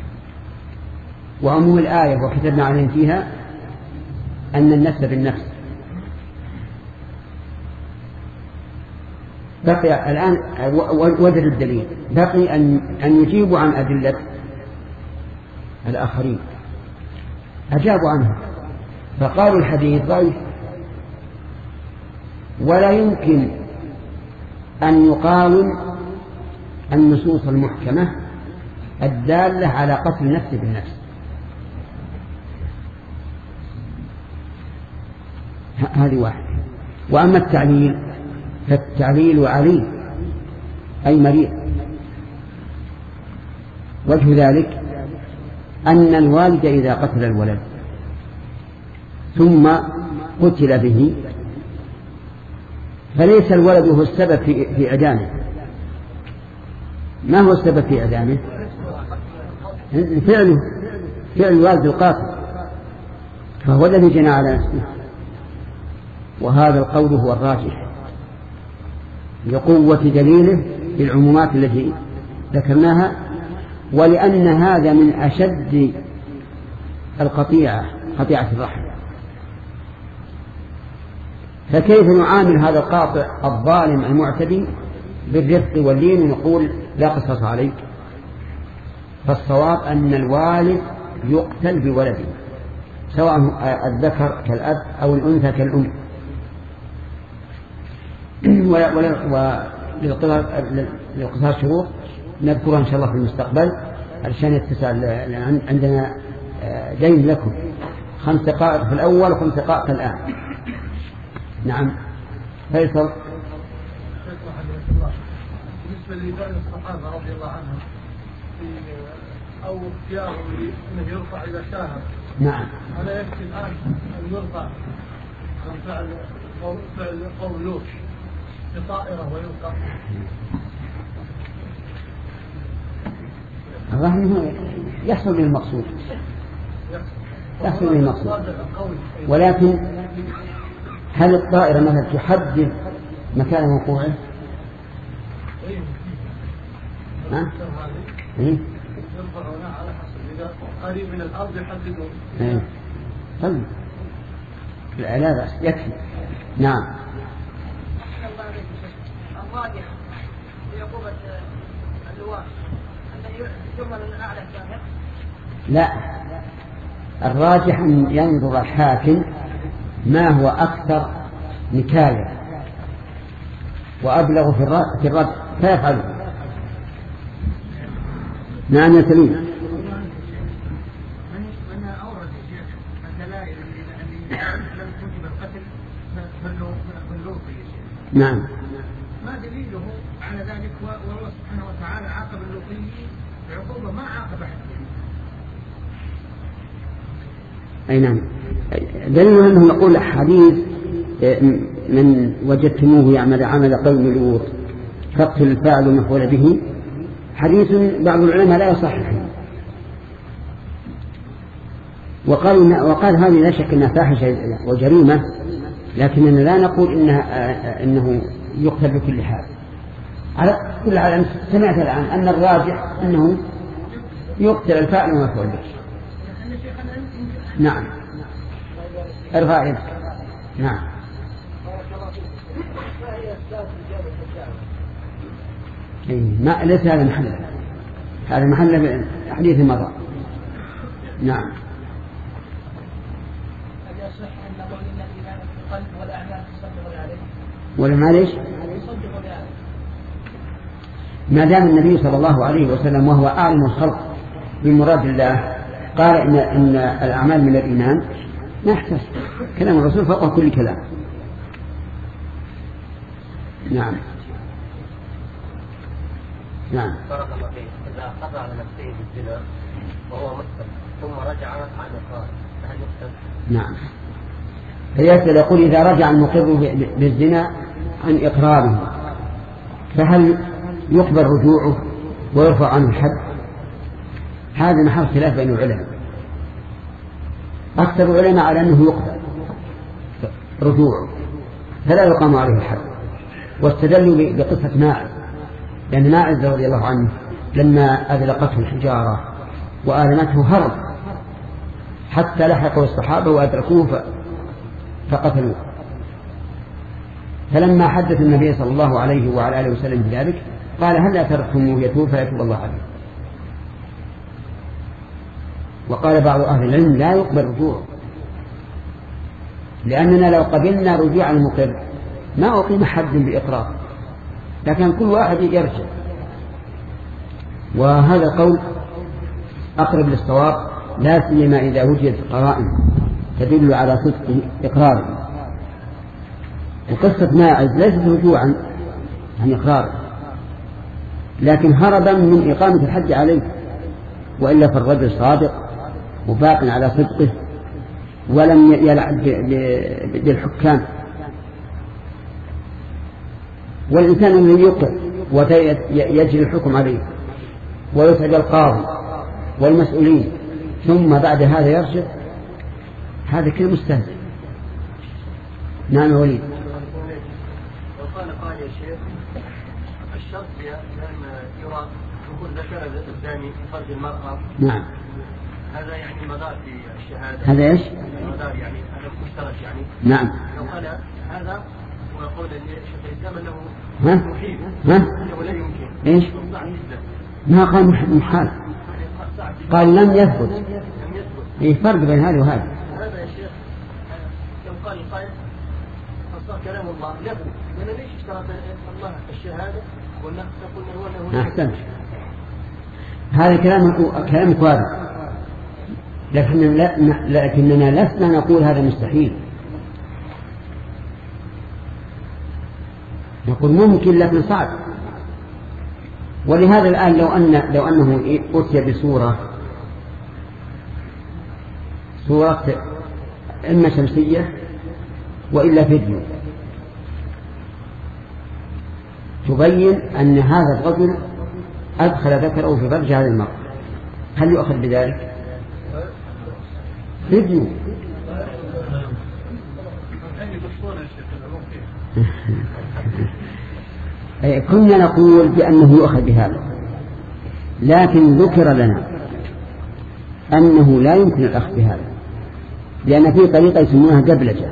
وعموم الآية وكتبنا عليهم فيها أن النفس بالنفس. بقي الآن وجد الدليل، بقي أن أن يجيبوا عن أدلة الآخرين، أجابوا عنها فقالوا الحديث ضعيف، ولا يمكن أن يقاوم النصوص المحكمة الدالة على قتل النفس بالنفس. هذه واحدة. وأما التعليل فالتعليل عليل أي مريض. وجه ذلك أن الوالد إذا قتل الولد ثم قتل به فليس الولد هو السبب في إعدامه. ما هو السبب في إعدامه؟ فعله، فعل الوالد القاتل، فهو الذي جنى على نفسه. وهذا القول هو الراجح لقوة دليله بالعمومات التي ذكرناها، ولأن هذا من أشد القطيعة، قطيعة الرحم. فكيف نعامل هذا القاطع الظالم المعتدي بالرفق واللين ونقول لا قصص عليك؟ فالصواب أن الوالد يقتل بولده، سواء الذكر كالأب أو الأنثى كالأم. وللقصاص شروط نذكرها إن شاء الله في المستقبل علشان يتسع. عندنا دين لكم خمس دقائق في الأول وخمس دقائق الآن. نعم فيصل. بالنسبة لبعض الصحابة رضي الله عنهم في أو اختياره أنه يرفع إلى شاهر. نعم. ألا يكفي الآن أن يرفع عن فعل فعل قوم لوط بطائرة ويلقى؟ الرحم يحصل به المقصود، يحصل به المقصود، ولكن هل الطائرة مثلا تحدد مكان وقوعه؟ ها؟ إيه؟ يرفعونها على حسب إذا قريب من الأرض يحددون. إيه؟ طيب لا بأس يكفي. نعم. الراجح في عقوبة اللواء أنه يجمل الأعلى الثانية؟ لا، الراجح أن ينظر الحاكم ما هو أكثر نكاية وأبلغ في الرد فيفعله. نعم يا سليم. من أورد الدلائل التي لم توجب القتل باللوطي. نعم. ما دليله على ذلك؟ والله سبحانه وتعالى عاقب اللوطي بعقوبة ما عاقب أحد. أي نعم. دليله أنه يقول حديث من وجدتموه يعمل عمل قوم لوط فاقتل الفاعل المفعول به، حديث بعض العلماء لا يصحح. وقال وقال هذه لا شك انها فاحشه وجريمه، لكننا لا نقول انها انه يقتل بكل حال. على كل حال سمعت الان ان الراجح انه يقتل الفاعل المفعول به. نعم. ارفع يدك. نعم. ما ليس هذا محل، هذا محل حديث مضى. نعم. ولا معليش؟ ما دام النبي صلى الله عليه وسلم وهو أعلم الخلق بمراد الله قال إن, إن الأعمال من الإيمان، ما يحتاج كلام الرسول فوق كل كلام. نعم نعم. بارك الله فيك. إذا أخذ على نفسه بالزنا وهو مسلم ثم رجع عن إقرار فهل يقتل؟ نعم. فيسأل يقول إذا رجع المقر بالزنا عن إقراره فهل يقبل رجوعه ويرفع عنه الحد؟ هذا محل خلاف بين العلماء. أكثر العلماء على أنه يقبل رجوعه فلا يقام عليه الحد، واستدلوا بقصة ماعز، لأن ماعز رضي الله عنه لما أذلقته الحجارة وآلمته هرب حتى لحقوا الصحابة وأدركوه فقتلوه، فلما حدث النبي صلى الله عليه وعلى آله وسلم بذلك قال هل لا تركتموه يتوب فيتوب الله عليه. وقال بعض أهل العلم لا يقبل رجوعه، لأننا لو قبلنا رجوع المقر ما أقيم حد بإقرار، لكن كل واحد يرجع. وهذا القول أقرب للصواب، لا سيما إذا وجدت قرائن تدل على صدق إقراره. وقصة ماعز ليست رجوعا عن إقراره، لكن هربا من إقامة الحد عليه، وإلا فالرجل صادق وباق على صدقه ولم يلعب بالحكام. والإنسان الذي يقر ويجري الحكم عليه ويسعد القاضي والمسؤولين ثم بعد هذا يرجع، هذا كل مستهزئ. نعم وليد. وقال قال يا شيخ الشرط لأن يرى دخول ذكر الثاني في فرج المرأة. نعم. هذا يعني مدار في الشهادة. هذا إيش؟ مدار يعني هذا مشترك يعني. نعم. لو قال هذا ويقول شيخ الإسلام أنه ها؟ محيل. ها؟ أنه لا يمكن. إيش؟ ما قال محال، قال لم يثبت. لم يثبت. إيه فرق بين هذا وهذا. هذا يا شيخ لو قال القائل فصار كلام الله له، لأن ليش اشترط الله الشهادة قلنا تقول أنه أحسنت. هذا كلام كلام واضح، لكننا لكننا لسنا نقول هذا مستحيل، نقول ممكن لكن صعب. ولهذا الآن لو أن لو أنه أتي بصورة صورة إما شمسية وإلا فيديو تبين أن هذا الرجل أدخل ذكره في فرج هذه المرأة، هل يؤخذ بذلك؟ فيديو. كنا نقول بأنه يؤخذ بهذا، لكن ذكر لنا أنه لا يمكن الأخذ بهذا، لأن في طريقة يسمونها قبلجة.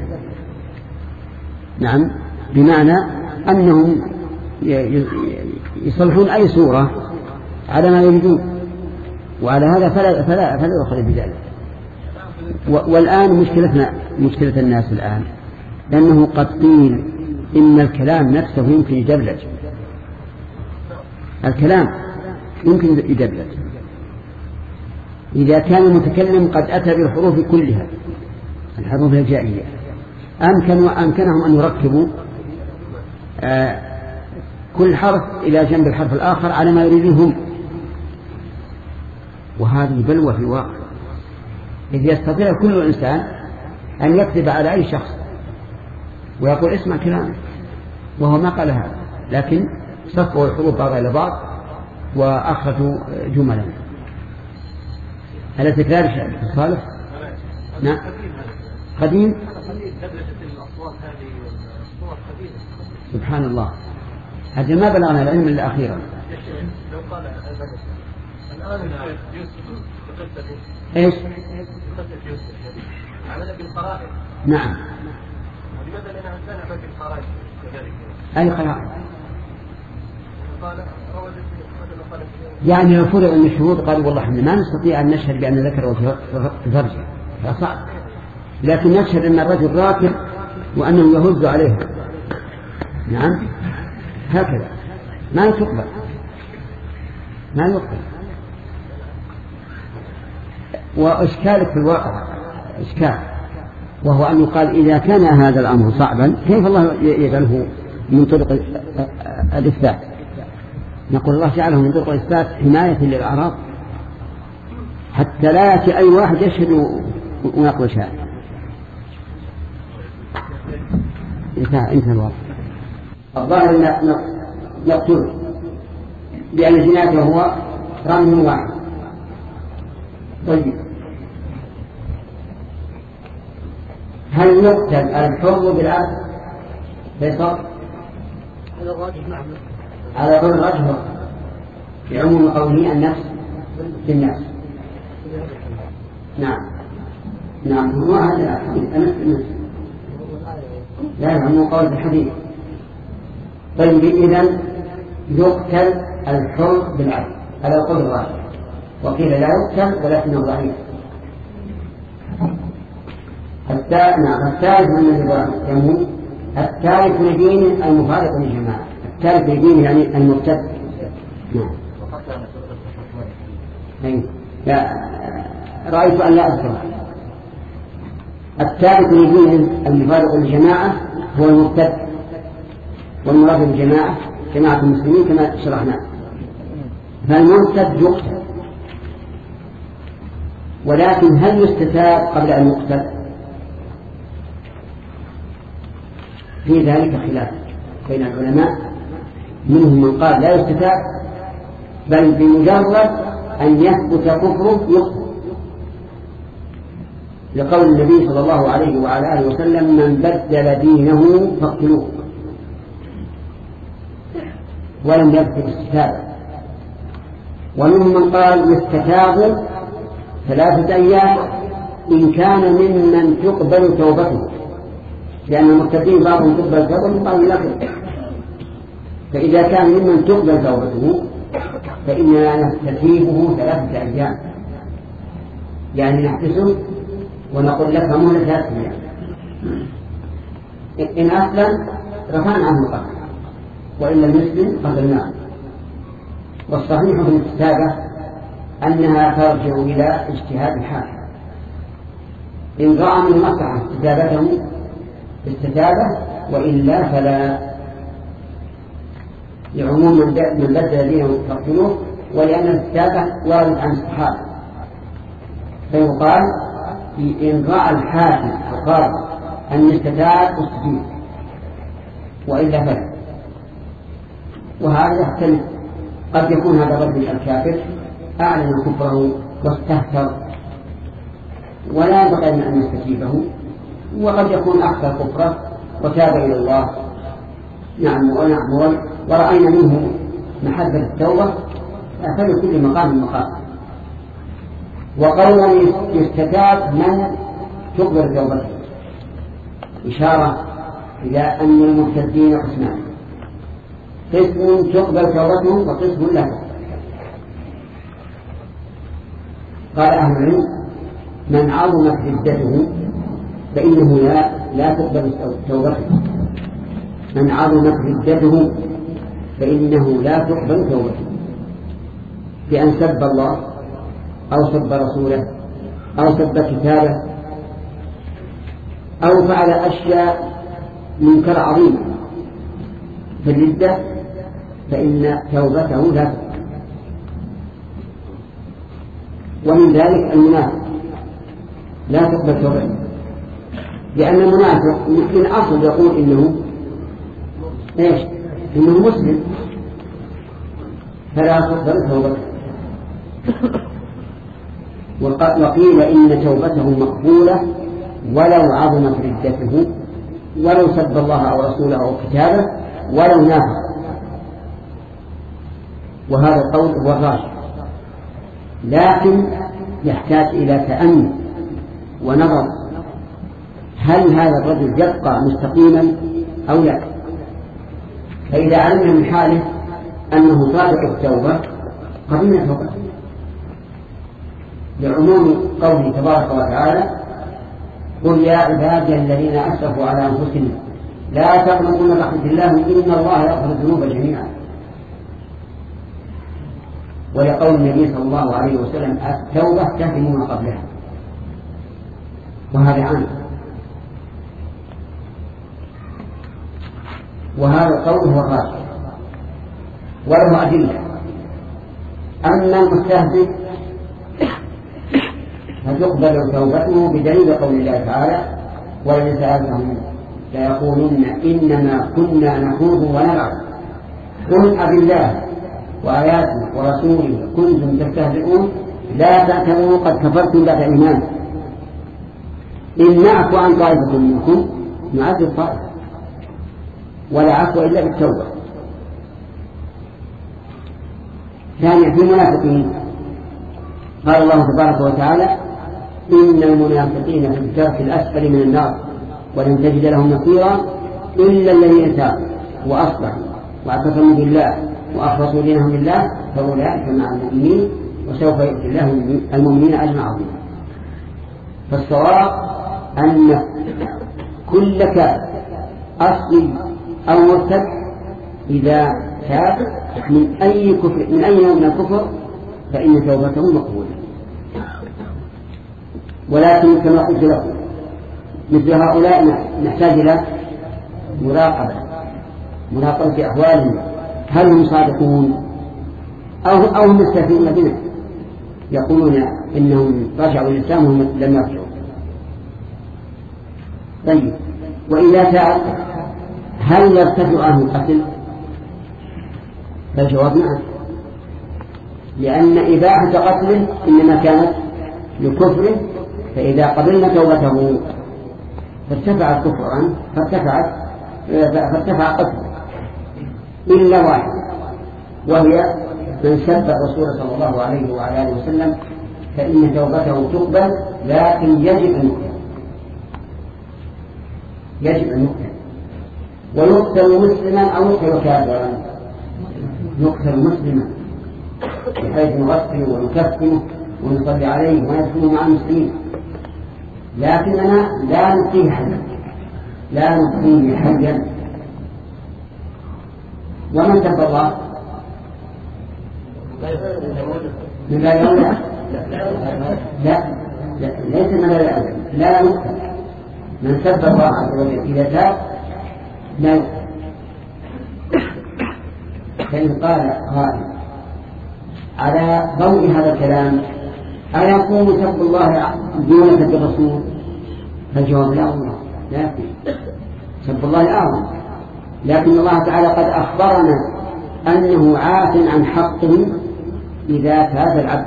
نعم، بمعنى أنهم يصلحون أي صورة على ما يريدون، وعلى هذا فلا, فلا, فلا يؤخذ بذلك. والآن مشكلتنا مشكلة الناس الآن لأنه قد قيل إن الكلام نفسه يمكن يدبلج، الكلام يمكن يدبلج إذا كان المتكلم قد أتى بالحروف كلها، الحروف الهجائية، أمكن أمكنهم أن يركبوا آه كل حرف إلى جنب الحرف الآخر على ما يريدهم، وهذه بلوى في الواقع، إذ يستطيع كل إنسان أن يكتب على أي شخص ويقول اسمع كلامه وهو ما قال هذا، لكن صفوا الحروف بعضها إلى بعض وأخذوا جملا. هل تكرار شيء صالح؟ نعم قديم. سبحان الله، هذا ما بلغنا العلم إلا أخيرا. لو قال الآن إيش؟ عمل بالقرائن. نعم. لماذا؟ لأنه كان عمل بالقرائن كذلك. أي قرائن؟ قال يعني لو فرض أن الشهود قالوا والله إحنا ما نستطيع أن نشهد بأن ذكر في فرجه فصعب، لكن نشهد أن الرجل راكب وأنه يهز عليه نعم هكذا ما تقبل ما يقبل. وإشكالك في الواقع إشكال، وهو أن يقال إذا كان هذا الأمر صعبا كيف الله يجعله من طرق الإثبات؟ نقول الله جعله من طرق الإثبات حماية للأعراض حتى لا يأتي أي واحد يشهد ويقبل شهادة. انتهى انتهى الوضع. الظاهر يقتل بأن جناته هو رمي واحد. طيب هل يقتل الحر بالعبد فيصار على قول الرجل في عموم قوله النفس بالنفس؟ نعم نعم هو هذا الحديث النفس بالنفس لا عموم قول الحديث. طيب إذن يقتل الحر بالعبد على قول الرجل، وقيل لا يقتل ولكنه ضعيف. الثالث من الإبراهيم التارك لدين المفارق للجماعة. التارك لدين يعني المرتد. نعم لا رأيت أن لا أذكر. التارك لدين المفارق للجماعة هو المرتد، والمراد بالجماعة جماعة المسلمين كما شرحنا. فالمرتد يقتل، ولكن هل يستتاب قبل أن يقتل؟ في ذلك خلاف بين العلماء، منهم من قال لا يستتاب بل بمجرد أن يثبت كفره يقتل، لقول النبي صلى الله عليه وعلى آله وسلم من بدل دينه فاقتلوه، ولم يذكر استتابة. ومنهم من قال يستتاب ثلاثة أيام إن كان ممن تقبل توبته، لأن المرتدين بعضهم تقبل توبته وبعضهم لا تقبل. فإذا كان ممن تقبل توبته فإننا نستتيبه ثلاثة أيام، يعني نحبسه ونقول لك مهلة ثلاثة أيام. إن أسلم رفعنا عنه القتل، وإن لم يسلم قتلناه. والصحيح في الاستتابة أنها ترجع إلى اجتهاد الحاكم، إن رأى من مصلحة استتابته استتابة، وإلا فلا، لعموم من بدل دينه فاقتلوه، ولأن الاستتابة وردت عن الصحابة. فيقال إن رأى الحاكم فقال أن استتاب استتيب، وإلا فلا. وهذا يختلف، قد يكون هذا الرجل الكافر أعلن كفره واستهتر ولا ينبغي أن نستجيبه، وقد يكون أكثر كفره وتاب إلى الله. نعم ونعم ورأينا منه محبة التوبة، فلكل مقام مقام. وقولا يستتاب من تقبل توبته، إشارة إلى أن المرتدين قسمان، قسم تقبل توبته وقسم لا تقبل. قال أهل العلم من عظمت ردته فإنه لا, لا تقبل توبته، من عظمت ردته فإنه لا تقبل توبته، بأن سب الله أو سب رسوله أو سب كتابه أو فعل أشياء منكر عظيم في الردة، فإن توبته لا تقبل. ومن ذلك المنافق لا تقبل توبته، لأن المنافق من أصل يقول إنه إيش؟ إنه مسلم، فلا تقبل توبته. وقيل إن توبته مقبولة ولو عظمت ردته، ولو سب الله أو رسوله أو كتابه، ولو نافق. وهذا القول هو الراجح، لكن يحتاج إلى تأمل ونظر، هل هذا الرجل يبقى مستقيما أو لا؟ فإذا علمنا من حاله أنه صادق التوبة قبلنا توبة، لعموم قوله تبارك وتعالى قل يا عبادي الذين أسرفوا على أنفسهم لا تقنطوا من رحمة الله إن الله يغفر الذنوب جميعا. ولقول النبي صلى الله عليه وسلم التوبة تهدم ما قبلها، وهذا عام. وهذا القول هو الراجح وله أدلة. أما المستهزئ فتقبل توبته بدليل قول الله تعالى ولئن سألتهم ليقولن إنما كنا نخوض ونلعب قل أبالله وآياته ورسوله كنتم تستهزئون لا تعتبروا قد كفرتم بعد إيمانكم إن نعفو عن طائفة منكم نعذب طائفة ولا عفو إلا بالتوبة. ثانيا في المنافقين قال الله تبارك وتعالى إن المنافقين في الدرك الأسفل من النار ولن تجد لهم نصيرا إلا الذين تابوا وأصلحوا واعتصموا بالله وأخلصوا دينهم لله فأولئك مع المؤمنين وسوف يؤتي الله المؤمنين أجرا عظيما. فالصواب أن كل كافر أصلي أو مرتد إذا تاب من أي كفر من أي نوع من الكفر فإن توبته مقبولة. ولكن كما قلت لكم مثل هؤلاء نحتاج إلى مراقبة مراقبة أحوالهم، هل هم صادقون أو أو هم مستهزئون بنا يقولون إنهم رجعوا الإسلام وهم لم يرجعوا. طيب وإذا تاب هل يرتفع عنه القتل؟ فالجواب نعم، لأن إباحة قتله إنما كانت لكفره، فإذا قبلنا توبته فارتفع الكفر عنه فارتفعت فارتفع قتله إلا واحد وهي من سب الرسول صلى الله عليه وعلى آله وسلم فإن توبته تقبل لكن يجب أن يقتل يجب أن يقتل ويقتل مسلما أو يقتل كافرا. يقتل مسلما بحيث نغسله ونكفنه ونصلي عليه وندفنه مع المسلمين، لكننا لا نبقيه حيا لا نبقيه حيا. ومن سب الله من لا يولى لا ليس من لا يولى لا نقتل. من سب الله عز وجل إذا تاب لا يقتل. فإن قال قائل على ضوء هذا الكلام أيقوم سب الله دون سب الرسول؟ فالجواب لا والله لا يكفي. سب الله أعظم، لكن الله تعالى قد أخبرنا أنه عاف عن حقه إذا تاب العبد،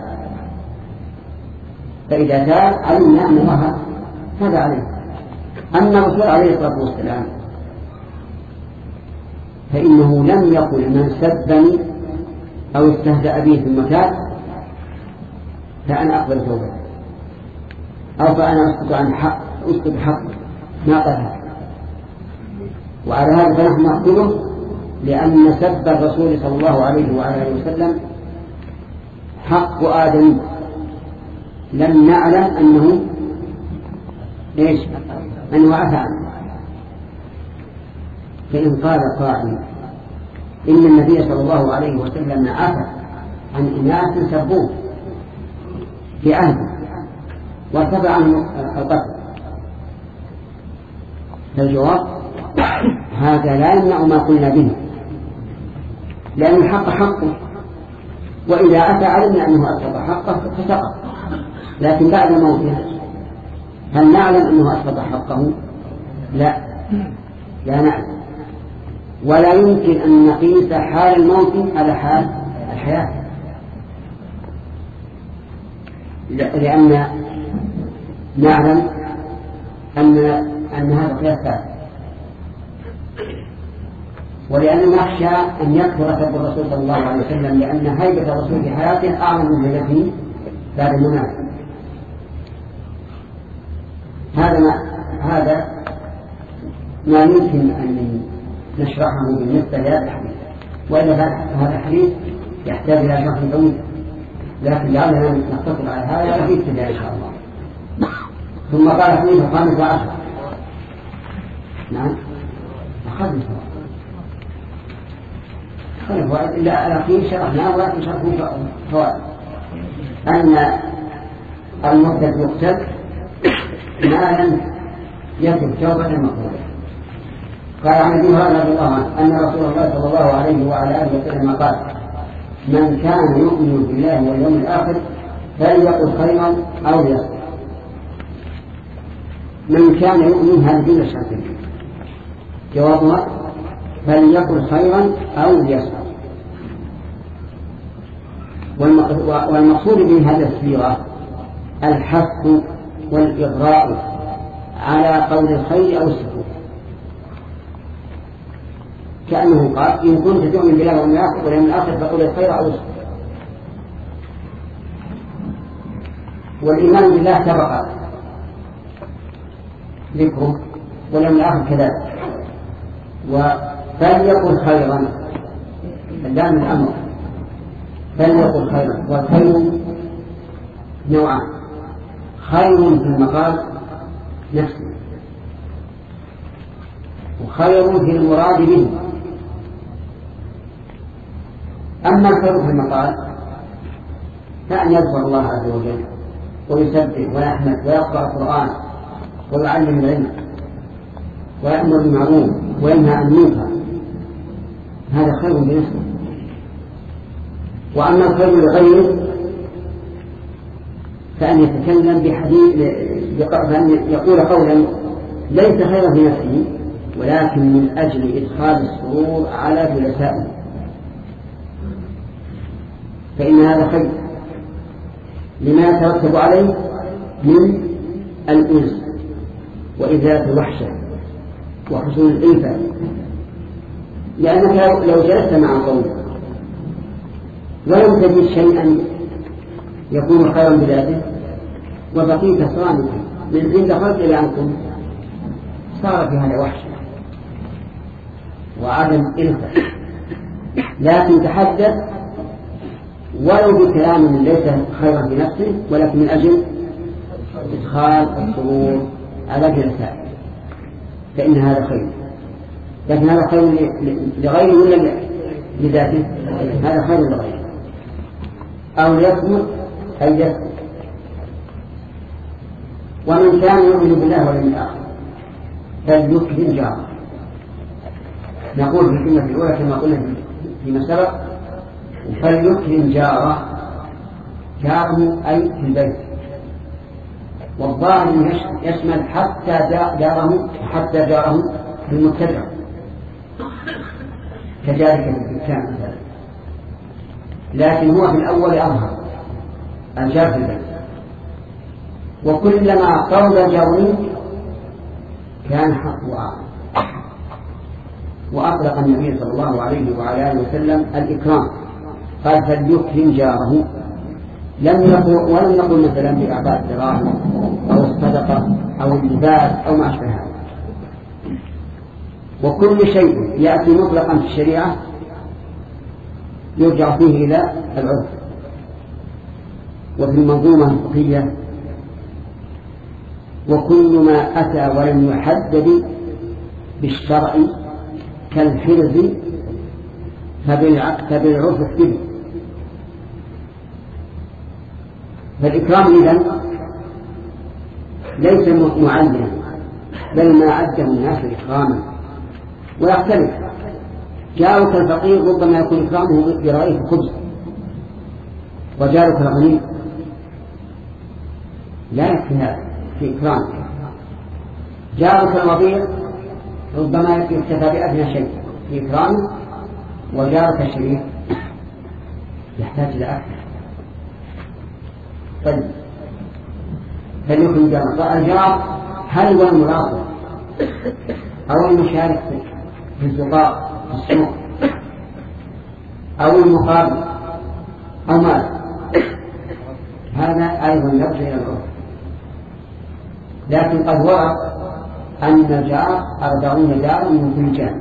فإذا تاب علمنا أن الله تاب عليه. أما الرسول عليه الصلاة والسلام فإنه لم يقل من سبني أو استهزأ بي ثم تاب فأنا أقبل توبته أو فأنا أسقط عن حق أسقط حقه، ما قال هذا. وعلى هذا فنحن نقوله لأن سب الرسول صلى الله عليه وعلى آله وسلم حق آدم لم نعلم أنه إيش أنه عفى عنه. فإن قال قائل إن النبي صلى الله عليه وسلم عفى عن إناس سبوه في عهده وارتفع عنه القتل، فالجواب هذا لا يمنع ما قلنا به، لأن الحق حقه، وإذا أتى علمنا أنه أسقط حقه فسقط، لكن بعد موته هل نعلم أنه أسقط حقه؟ لا لا نعلم. ولا يمكن أن نقيس حال الموت على حال الحياة، لأن نعلم أن أن هذا قياس فاسد، ولأن نخشى أن يكثر سب الرسول صلى الله عليه وسلم، لأن هيبة الرسول في حياته أعظم من هيبته بعد الممات. هذا ما هذا ما يمكن أن نشرحه بالنسبة لهذا الحديث، وإلا هذا الحديث يحتاج إلى شرح طويل، لكن لعلنا نقتصر على هذا في ابتداء إن شاء الله. ثم قال الحديث الخامس عشر. نعم أخذنا فوائد إلا الأخير شرحناه ولكن شرحه فوائد أن المرتد يقتل ما لم يتب توبة مقبولة. قال عن ابي هريرة رضي الله عنه أن رسول الله صلى الله عليه وعلى آله وسلم قال من كان يؤمن بالله واليوم الآخر فليقل خيرا أو ليصمت. من كان يؤمن هذه دون الشرطين جوابها فليقل خيرا أو ليصمت. والمقصود بهذه الصيغة الحث والإغراء على قول الخير أو السكوت، كأنه قال إن كنت تؤمن بالله واليوم الآخر فقل الخير أو السكوت. والإيمان بالله سبق ذكره واليوم الآخر كذلك. فليقل خيرا اللام الأمر فليقل خيرا. والخير نوعان خير في المقال نفسه وخير في المراد به. أما الخير في المقال فأن يذكر الله عز وجل ويسبح ويحمد ويقرأ القرآن ويعلم العلم ويأمر بالمعروف وينهى عن المنكر، هذا خير بنفسه. وأما الخير لغيره فأن يتكلم بحديث فأن يقول قولا ليس خيرا في نفسه ولكن من أجل إدخال السرور على جلسائه، فإن هذا خير لما يترتب عليه من الأنس وإزالة الوحشة وحصول الإنفاق. لأنك لو جلست مع قوم ولم تجد شيئا يكون خيرا بذاته وبقيت صامتا من عند خلق إلى عنكم صار في هذا وحشة وعدم إنفاق. لكن تحدث ولو بكلام ليس خيرا بنفسه ولكن من أجل إدخال السرور على جلسائه، فإن هذا خير. لكن هذا خير لغيره ولا لذاته؟ هذا خير لغيره. أو يصمت أي يسكت. ومن كان يؤمن بالله واليوم الآخر فليكرم جاره. نقول في الكلمة الأولى كما قلنا فيما سبق فليكرم جاره، جاره أي في البيت، والظاهر يشمل حتى جاره حتى جاره المتبع كذلك في الدكان مثلا، لكن هو في الأول أظهر الجار في البيت. وكلما قرب الجار كان حقه أعظم. وأطلق النبي صلى الله عليه وعلى آله وسلم الإكرام قال فليكرم جاره، لم يقل ولم يقل مثلا بإعطاء الدراهم أو الصدقة أو اللباس أو ما أشبه هذا. وكل شيء يأتي مطلقا في الشريعة يرجع فيه إلى العرف. وفي المنظومة الفقهية وكل ما أتى ولم يحدد بالشرع كالحرز فبالعرف اكتبه. فالإكرام إذن ليس معلما بل ما عده الناس إكراما ويختلف. جارك الفقير ربما يكون إكرامه برغيف خبز، وجارك الغني لا يكفي هذا في إكرامه. جارك الوضيع ربما يكتفى بأدنى شيء في إكرامه، وجارك الشريف يحتاج إلى أكثر. طيب فليكن جار. الجار هل هو المراقب أو المشارك في الزقاق في السوق أو المقابل أو مال؟ هذا أيضا يرجع إلى العرف. لكن قد ورد أن الجار أربعون دار من كل جانب،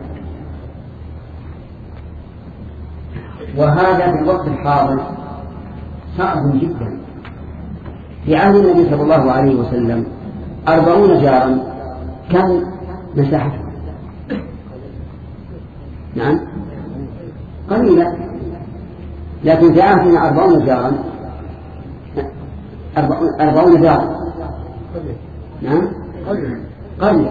وهذا في الوقت الحاضر صعب جدا. في عهد النبي صلى الله عليه وسلم أربعون جارا كم مساحته؟ نعم قليلا، لكن في عهدنا أربعون جارا أربعون جارا نعم قليلا.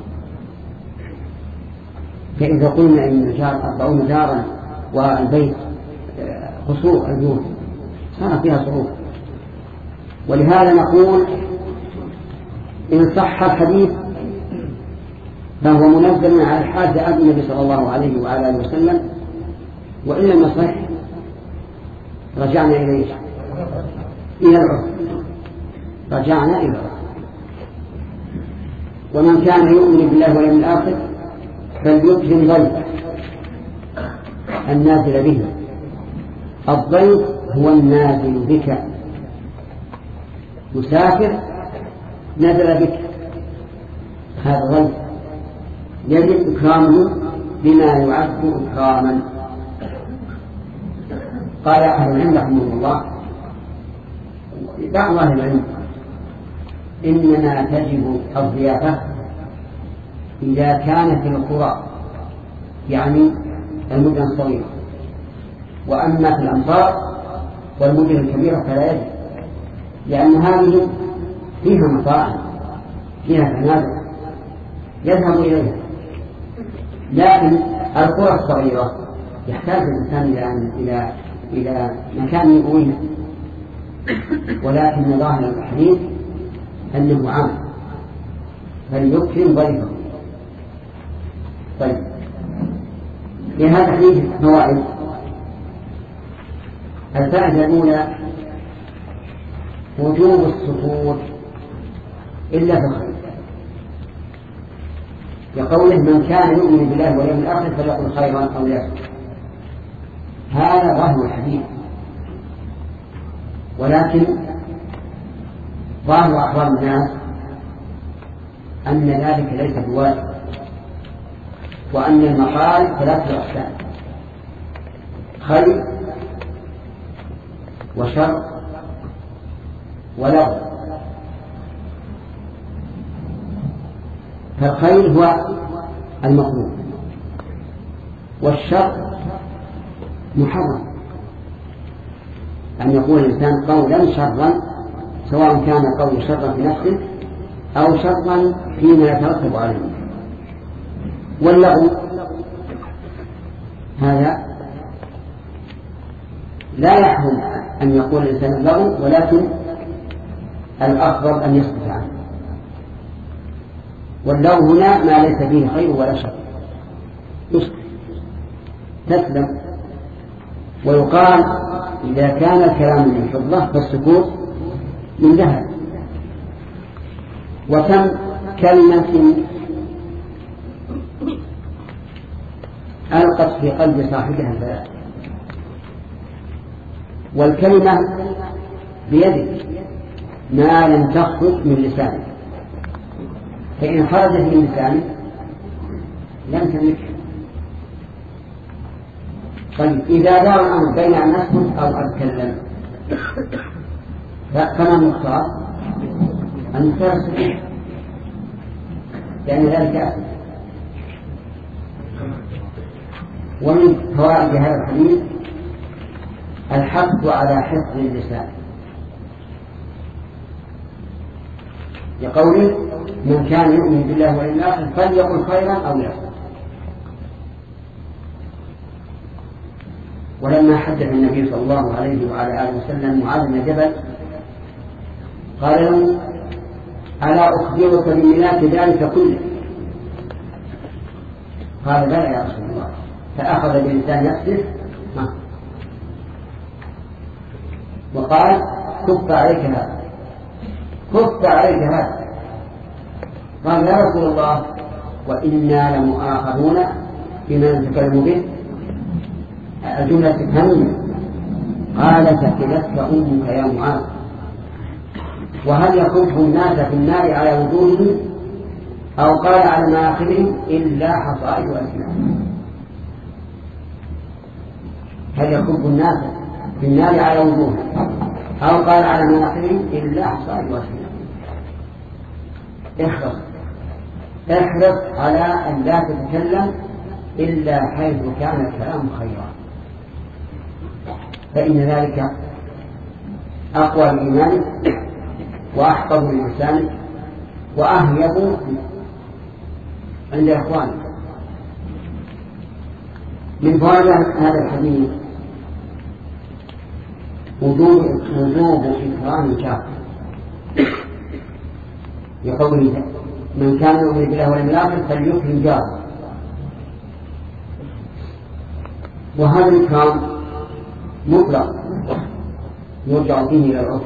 فإذا قلنا إن الجار أربعون جارا والبيت قصور البيوت صار فيها صعوبة. ولهذا نقول إن صح الحديث فهو منزل على الحاج عن النبي صلى الله عليه وعلى آله وسلم، وإن لم يصح رجعنا إليه إلى العرف رجعنا إلى العرف. ومن كان يؤمن بالله واليوم الآخر فليكرم ضيفه النازل به. الضيف هو النازل بك، مسافر نزل بك، هذا ضيف يجب إكرامه بما يعد إكراما. قال أهل العلم رحمه الله بعض أهل العلم إنما تجب الضيافة إذا كانت القرى يعني المدن الصغيرة، وأما في الأمصار والمدن الكبيرة فلا يجب، لأن هذه فيها مطاعم فيها فنادق يذهب إليها. لكن القرى الصغيرة يحتاج الإنسان إلى إلى إلى مكان يقويه، ولكن ظاهر الحديث أنه عام فليكرم ضيفه. طيب لهذا الحديث فوائد. الفائدة الأولى وجوب السطور إلا في الخير، لقوله من كان يؤمن بالله واليوم الآخر فليقل خيرا أو ليصمت. هذا ظاهر الحديث، ولكن ظاهر أحوال الناس أن ذلك ليس بواجب، وأن المقال ثلاثة أقسام: خير وشر ولغو. فالخير هو المطلوب، والشر محرم، أن يقول الإنسان قولا شرا، سواء كان قول شرا في نفسه أو شرا فيما يترتب عليه. واللغو هذا لا يحرم أن يقول الإنسان اللغو، ولكن الأفضل أن يسكت عنه. واللغو هنا ما ليس فيه خير ولا شر، يسكت تسلم. ويقال إذا كان الكلام من فضة فالسكوت من ذهب. وكم كلمة ألقت في قلب صاحبها البلاء، والكلمة بيدك ما لم تخرج من لسانك، فإن خرجت من لسانك لم تملكها. طيب إذا دار الأمر بين أن أسكت أو أتكلم فما المختار؟ المختار السكوت، لأن ذلك أسكت. ومن فوائد هذا الحديث الحث على حفظ اللسان، لقوله من كان يؤمن بالله واليوم الآخر فليقل خيرا أو ليصمت. ولما حدث النبي صلى الله عليه وعلى آله وسلم معاذ بن جبل قال له ألا أخبرك بملاك ذلك كله؟ قال بلى يا رسول الله. فأخذ بلسان نفسه وقال كف عليك هذا، كف عليك هذا. قال يا رسول الله وإنا لمؤاخذون بما نتكلم به، الجملة تفهمني. قال ثكلتك أمك يا معاذ. وهل يكب الناس في النار على وجوههم أو قال على مناخرهم إلا حصائد ألسنتهم؟ هل يكب الناس في النار على وجوههم أو قال على مناخرهم إلا حصائد ألسنتهم؟ احرص احرص على أن لا تتكلم إلا حيث كان الكلام خيرا، فإن ذلك أقوى لإيمانك وأحفظ للسانك وأهيب عند إخوانك. من فوائد هذا الحديث وجوب وجوب إكرام الجار، لقوله من كان يؤمن بالله واليوم الآخر فليكرم جاره. وهذا الإكرام مطلق يرجع فيه إلى العرف،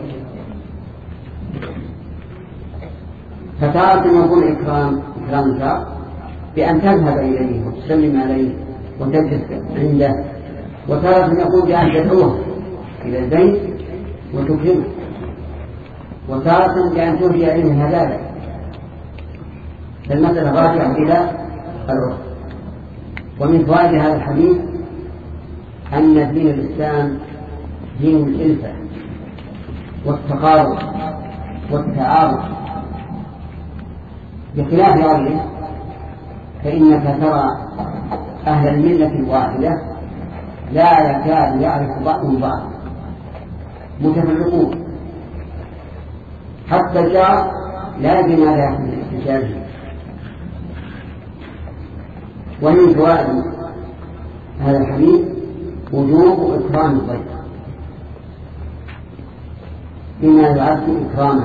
فتارة يكون إكرام إكرام الجار بأن تذهب إليه وتسلم عليه وتجلس عنده، وتارة يكون بأن تدعوه إلى البيت وتكرمه، وتارة بأن تهدي إليه هدايا. فالمسألة راجعة إلى العرف. ومن فوائد هذا الحديث أن دين الإسلام دين الألفة والتقارب والتعارف، بخلاف غيره فإنك ترى أهل الملة الواحدة لا يكاد يعرف بعضهم بعض، متفرقون، حتى الجار لا يدري ماذا يحصل باستجابه. ومن فوائد هذا الحديث وجوب إكرام الضيف بما يعد إكراما،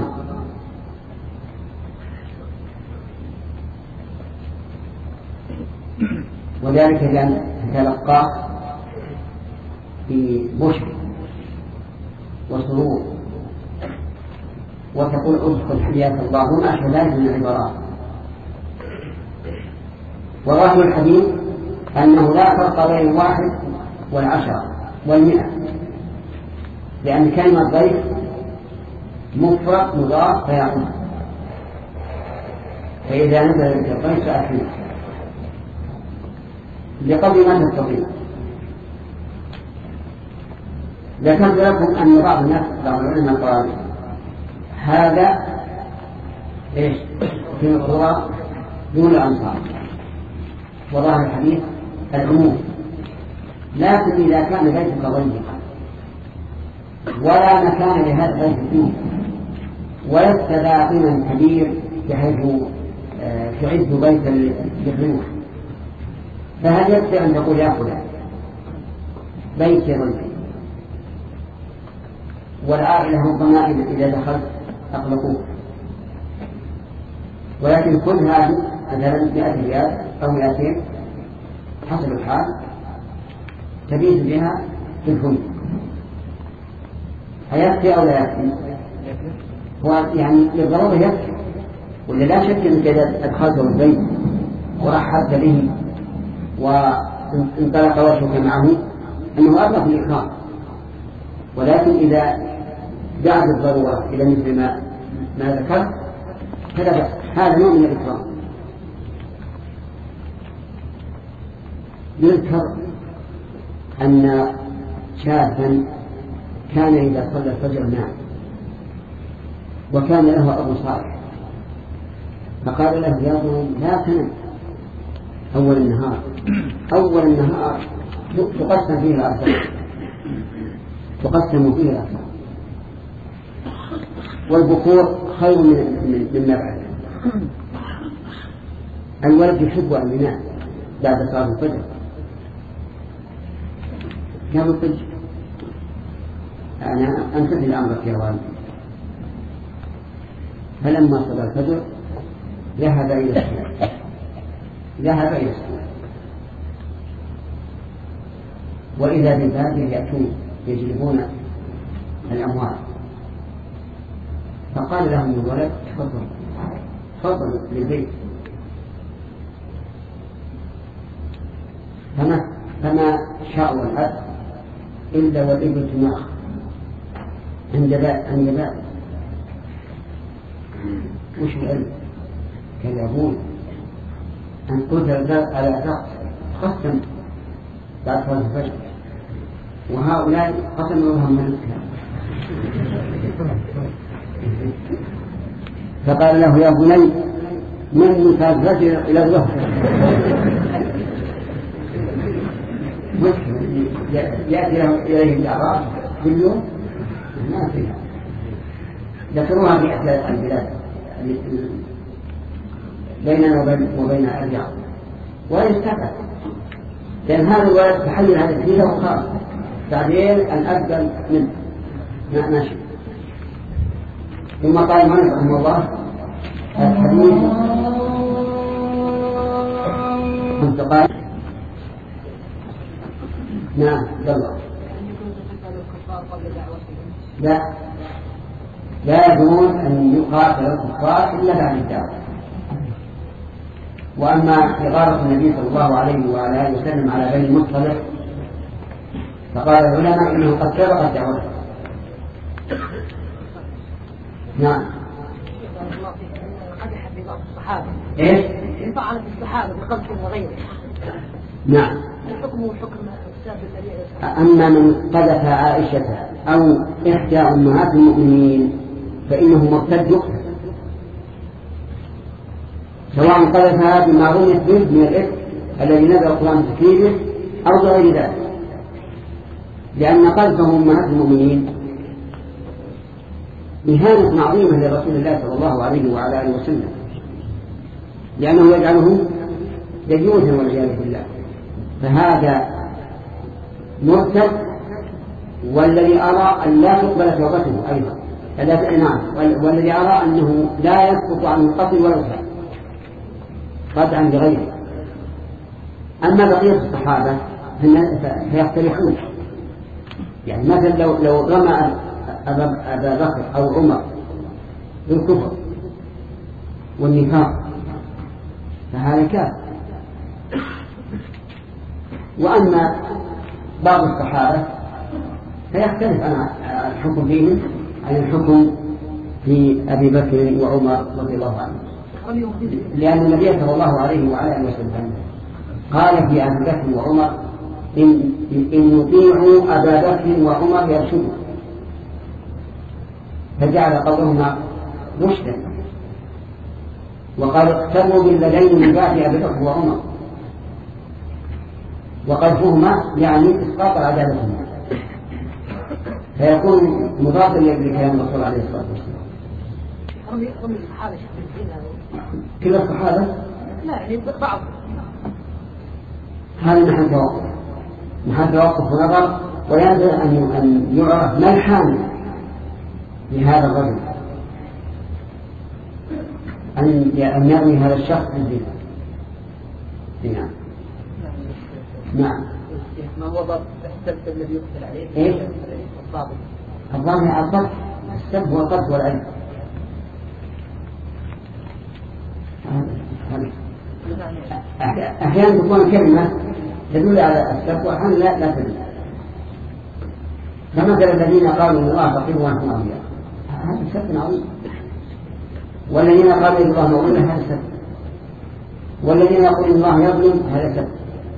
وذلك لأن تتلقاه ببشر وسرور وتقول ادخل حياك الله وما أشبه ذلك من العبارات. وظاهر الحديث أنه لا فرق بين الواحد والعشرة والمئة، لأن كلمة ضيف مفرد مضاف فيعم، فإذا نزل الضيف فأكيد لقبل ما تستطيع. ذكرت لكم أن بعض الناس بعض العلماء قال هذا إيش في القرى دون الأنصار، وظاهر الحديث العموم. لكن إذا كان بيتك ضيقا ولا مكان لهذا البيت فيه ولست ذا قيمة كبير بحيث تعد بيتا للضيوف، فهل يستطيع أن تقول يا فلان بيتي ضيقي والعائلة ربما إذا دخلت أطلقوك، ولكن كل هذه مثلا مئة ريال أو مئتين حسب الحال تبيت بها في الفندق، هيكفي أو لا يكفي؟ هو يعني للضرورة يكفي، ولا لا شك أنك إذا أدخلته البيت ورحبت به وانطلق وجهك معه أنه أبلغ الإكرام، ولكن إذا دعت الضرورة إلى مثل ما ما ذكرت فلا بأس، هذا نوع من الإكرام. يذكر أن شابا كان إذا صلى الفجر نام، وكان له أبو صالح فقال له يا ابن لا تنم أول النهار، أول النهار تقسم فيه الأرزاق، تقسم فيه الأرزاق، والبكور خير من من بعد. الولد يحب أن ينام بعد صلاة الفجر، قالوا طيب أنا أنتبه لأمرك يا والد. فلما صلى الفجر ذهب إلى الصلاة، ذهب إلى الصلاة، وإذا بالباب يأتون يجلبون الأموال، فقال لهم الولد تفضل تفضل للبيت، فما فما شاءوا العبد إلا والإبل تناخ عند باب عند باب. وش العلم؟ كان يقول أن قلت الباب على أساس تقسم بعد صلاة الفجر، وهؤلاء قسموا لهم من الكلام. فقال له يا بني من فالفجر إلى الظهر مسلم يأتي إليه الأعراب كل يوم ما فيها ذكروها في أحداث البلاد بيننا وبين الرجال ويستقبل لأن هذا الولد تحلل هذا الدين وخاف بعدين الأفضل منه ما ماشي. ثم قال المؤلف رحمه الله الحديث انتقال نعم يلا لا لا يجوز أن يقاتل الكفار إلا بعد الدعوة. وأما إغارة النبي صلى الله عليه وعلى آله وسلم على بني المصطلح فقال العلماء إنه قد سبقت دعوته. نعم إيش؟ يطعن في الصحابة بقذف وغيره. نعم. حكمه حكم السابق. أما من قذف عائشة أو إحدى أمهات المؤمنين فإنه مرتد يقتل سواء قذفها بما رميت به من الإثم الذي نزل القرآن تكفيره أو بغير ذلك، لأن قذفه أمهات المؤمنين إهانة عظيمة لرسول الله صلى الله عليه وعلى آله وسلم، لأنه يجعله دجوجا والعياذ بالله. فهذا مرتد، والذي أرى أن لا تقبل توبته أيضا نعم، والذي أرى أنه لا يسقط عن القتل ولا يسقط قطعا لغيره. أما بقية الصحابة فيختلفون، يعني مثلا لو لو رمى أبا بكر أو عمر بالكفر والنفاق فهذا كافر. وأما بعض الصحابة فيختلف عن الحكم فيهم عن الحكم في أبي بكر وعمر رضي الله عنهم، لأن النبي صلى الله عليه وعلى آله وسلم قال في أبي بكر وعمر إن, إن يطيعوا أبا بكر وعمر يرشدوا، فجعل قولهما رشدا، وقال اقتروا بالذين من بعد أبي بكر وعمر، وقذفهما يعني إسقاط عدالتهما، فيكون مضافا لكلام الرسول عليه الصلاة والسلام. كل الصحابة؟ لا يعني بعض. هذا محل توقف، محل توقف ونظر، وينبغي أن يعرف ما الحامل لهذا الرجل أن يرمي هذا الشخص بالزنا. نعم. نعم. ما هو ضبط السبب الذي يقتل عليه؟ إيش؟ الضابط. الضابط الضبط السب والقذف والعلم. أحيانا تكون كلمة تدل على السب وأحيانا لا لا تدل. فمثل الذين قالوا إن الله فقير ونحن أغنياء هذا سب عظيم، والذين قالوا إن الله مولى هذا سب، والذين يقولون الله يظلم هذا سب.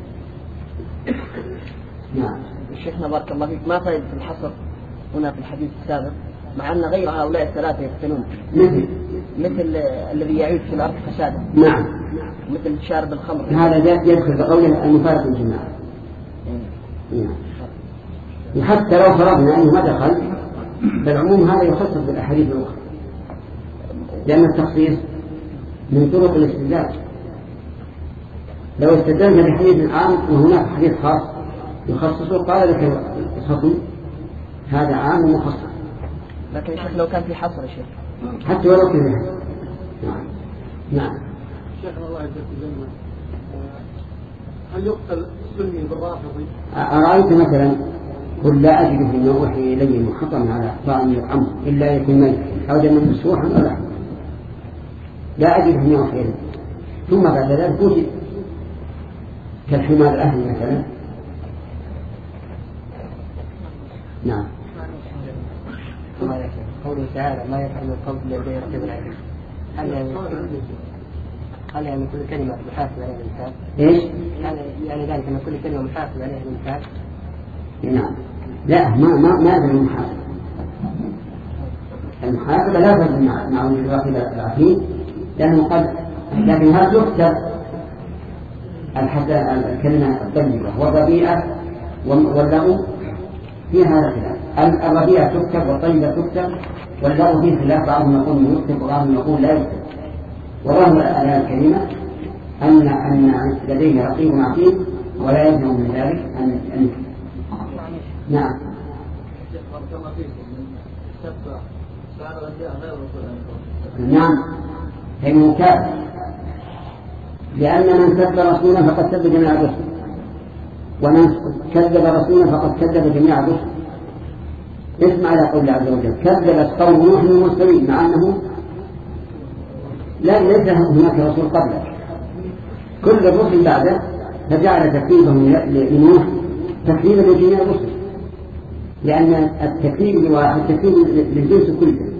نعم. شيخنا بارك الله فيك، ما فائدة الحصر هنا في الحديث السابق مع أن غير هؤلاء الثلاثة يقتلون؟ مثل مثل الذي يعيش في الأرض فسادا. نعم. مثل شارب الخمر. هذا يدخل بقوله المفارق الجماعة. نعم. وحتى لو فرضنا أنه ما دخل فالعموم هذا يخصص بالأحاديث الأخرى، لأن التخصيص من طرق الاستدلال. لو استدلنا بحديث عام وهناك حديث خاص يخصصه قال لك الحكم هذا عام ومخصص. لكن شيخ لو كان في حصر يا شيخ حتى ولو كان نعم. نعم. شيخنا الله يجزاك الجنة، هل يقتل السني بالرافضي؟ أرأيت مثلا قل لا أجد في أوحي إلي محرما على طعام الأمر إلا يكون ميتا أو دما مسفوحا أو لحما، لا أجد في أوحي إلي. ثم بعد ذلك وجد كالحمار الأهلي مثلا. نعم. قوله تعالى ما يفعل القول الذي يرتب العلم، هل يعني هل يعني كل كلمة محاسب عليها الإنسان؟ إيش؟ يعني ذلك أن كل كلمة محاسب عليها الإنسان؟ نعم. لا ما ما ما أدري المحاسبة. المحاسبة لا تجد مع مع وجود الواحد العقيد، لأنه قد لكن هل يكتب الحسن الكلمة الطيبة والربيعة واللغو في هذا الخلاف. الربيع تكتب والطيبة تكتب، واللغو فيه خلاف، بعضهم يقول يكتب وبعضهم يقول لا يكتب. وظاهر الآية الكريمة أن أن لديه رقيب عتيد ولا يلزم من ذلك أن أن نعم. نعم فإنه كافر، لأن من كذب رسولا فقد كذب جميع الرسل، ومن كذب رسولا فقد كذب جميع الرسل. اسمع على قول الله عز وجل كذبت قوم نوح المرسلين، مع أنه لا ليس هناك رسول قبله، كل الرسل بعده، فجعل تكذيبهم لنوح تكذيبا لجميع الرسل، لأن التكذيب لواحد تكذيب للجنس كله.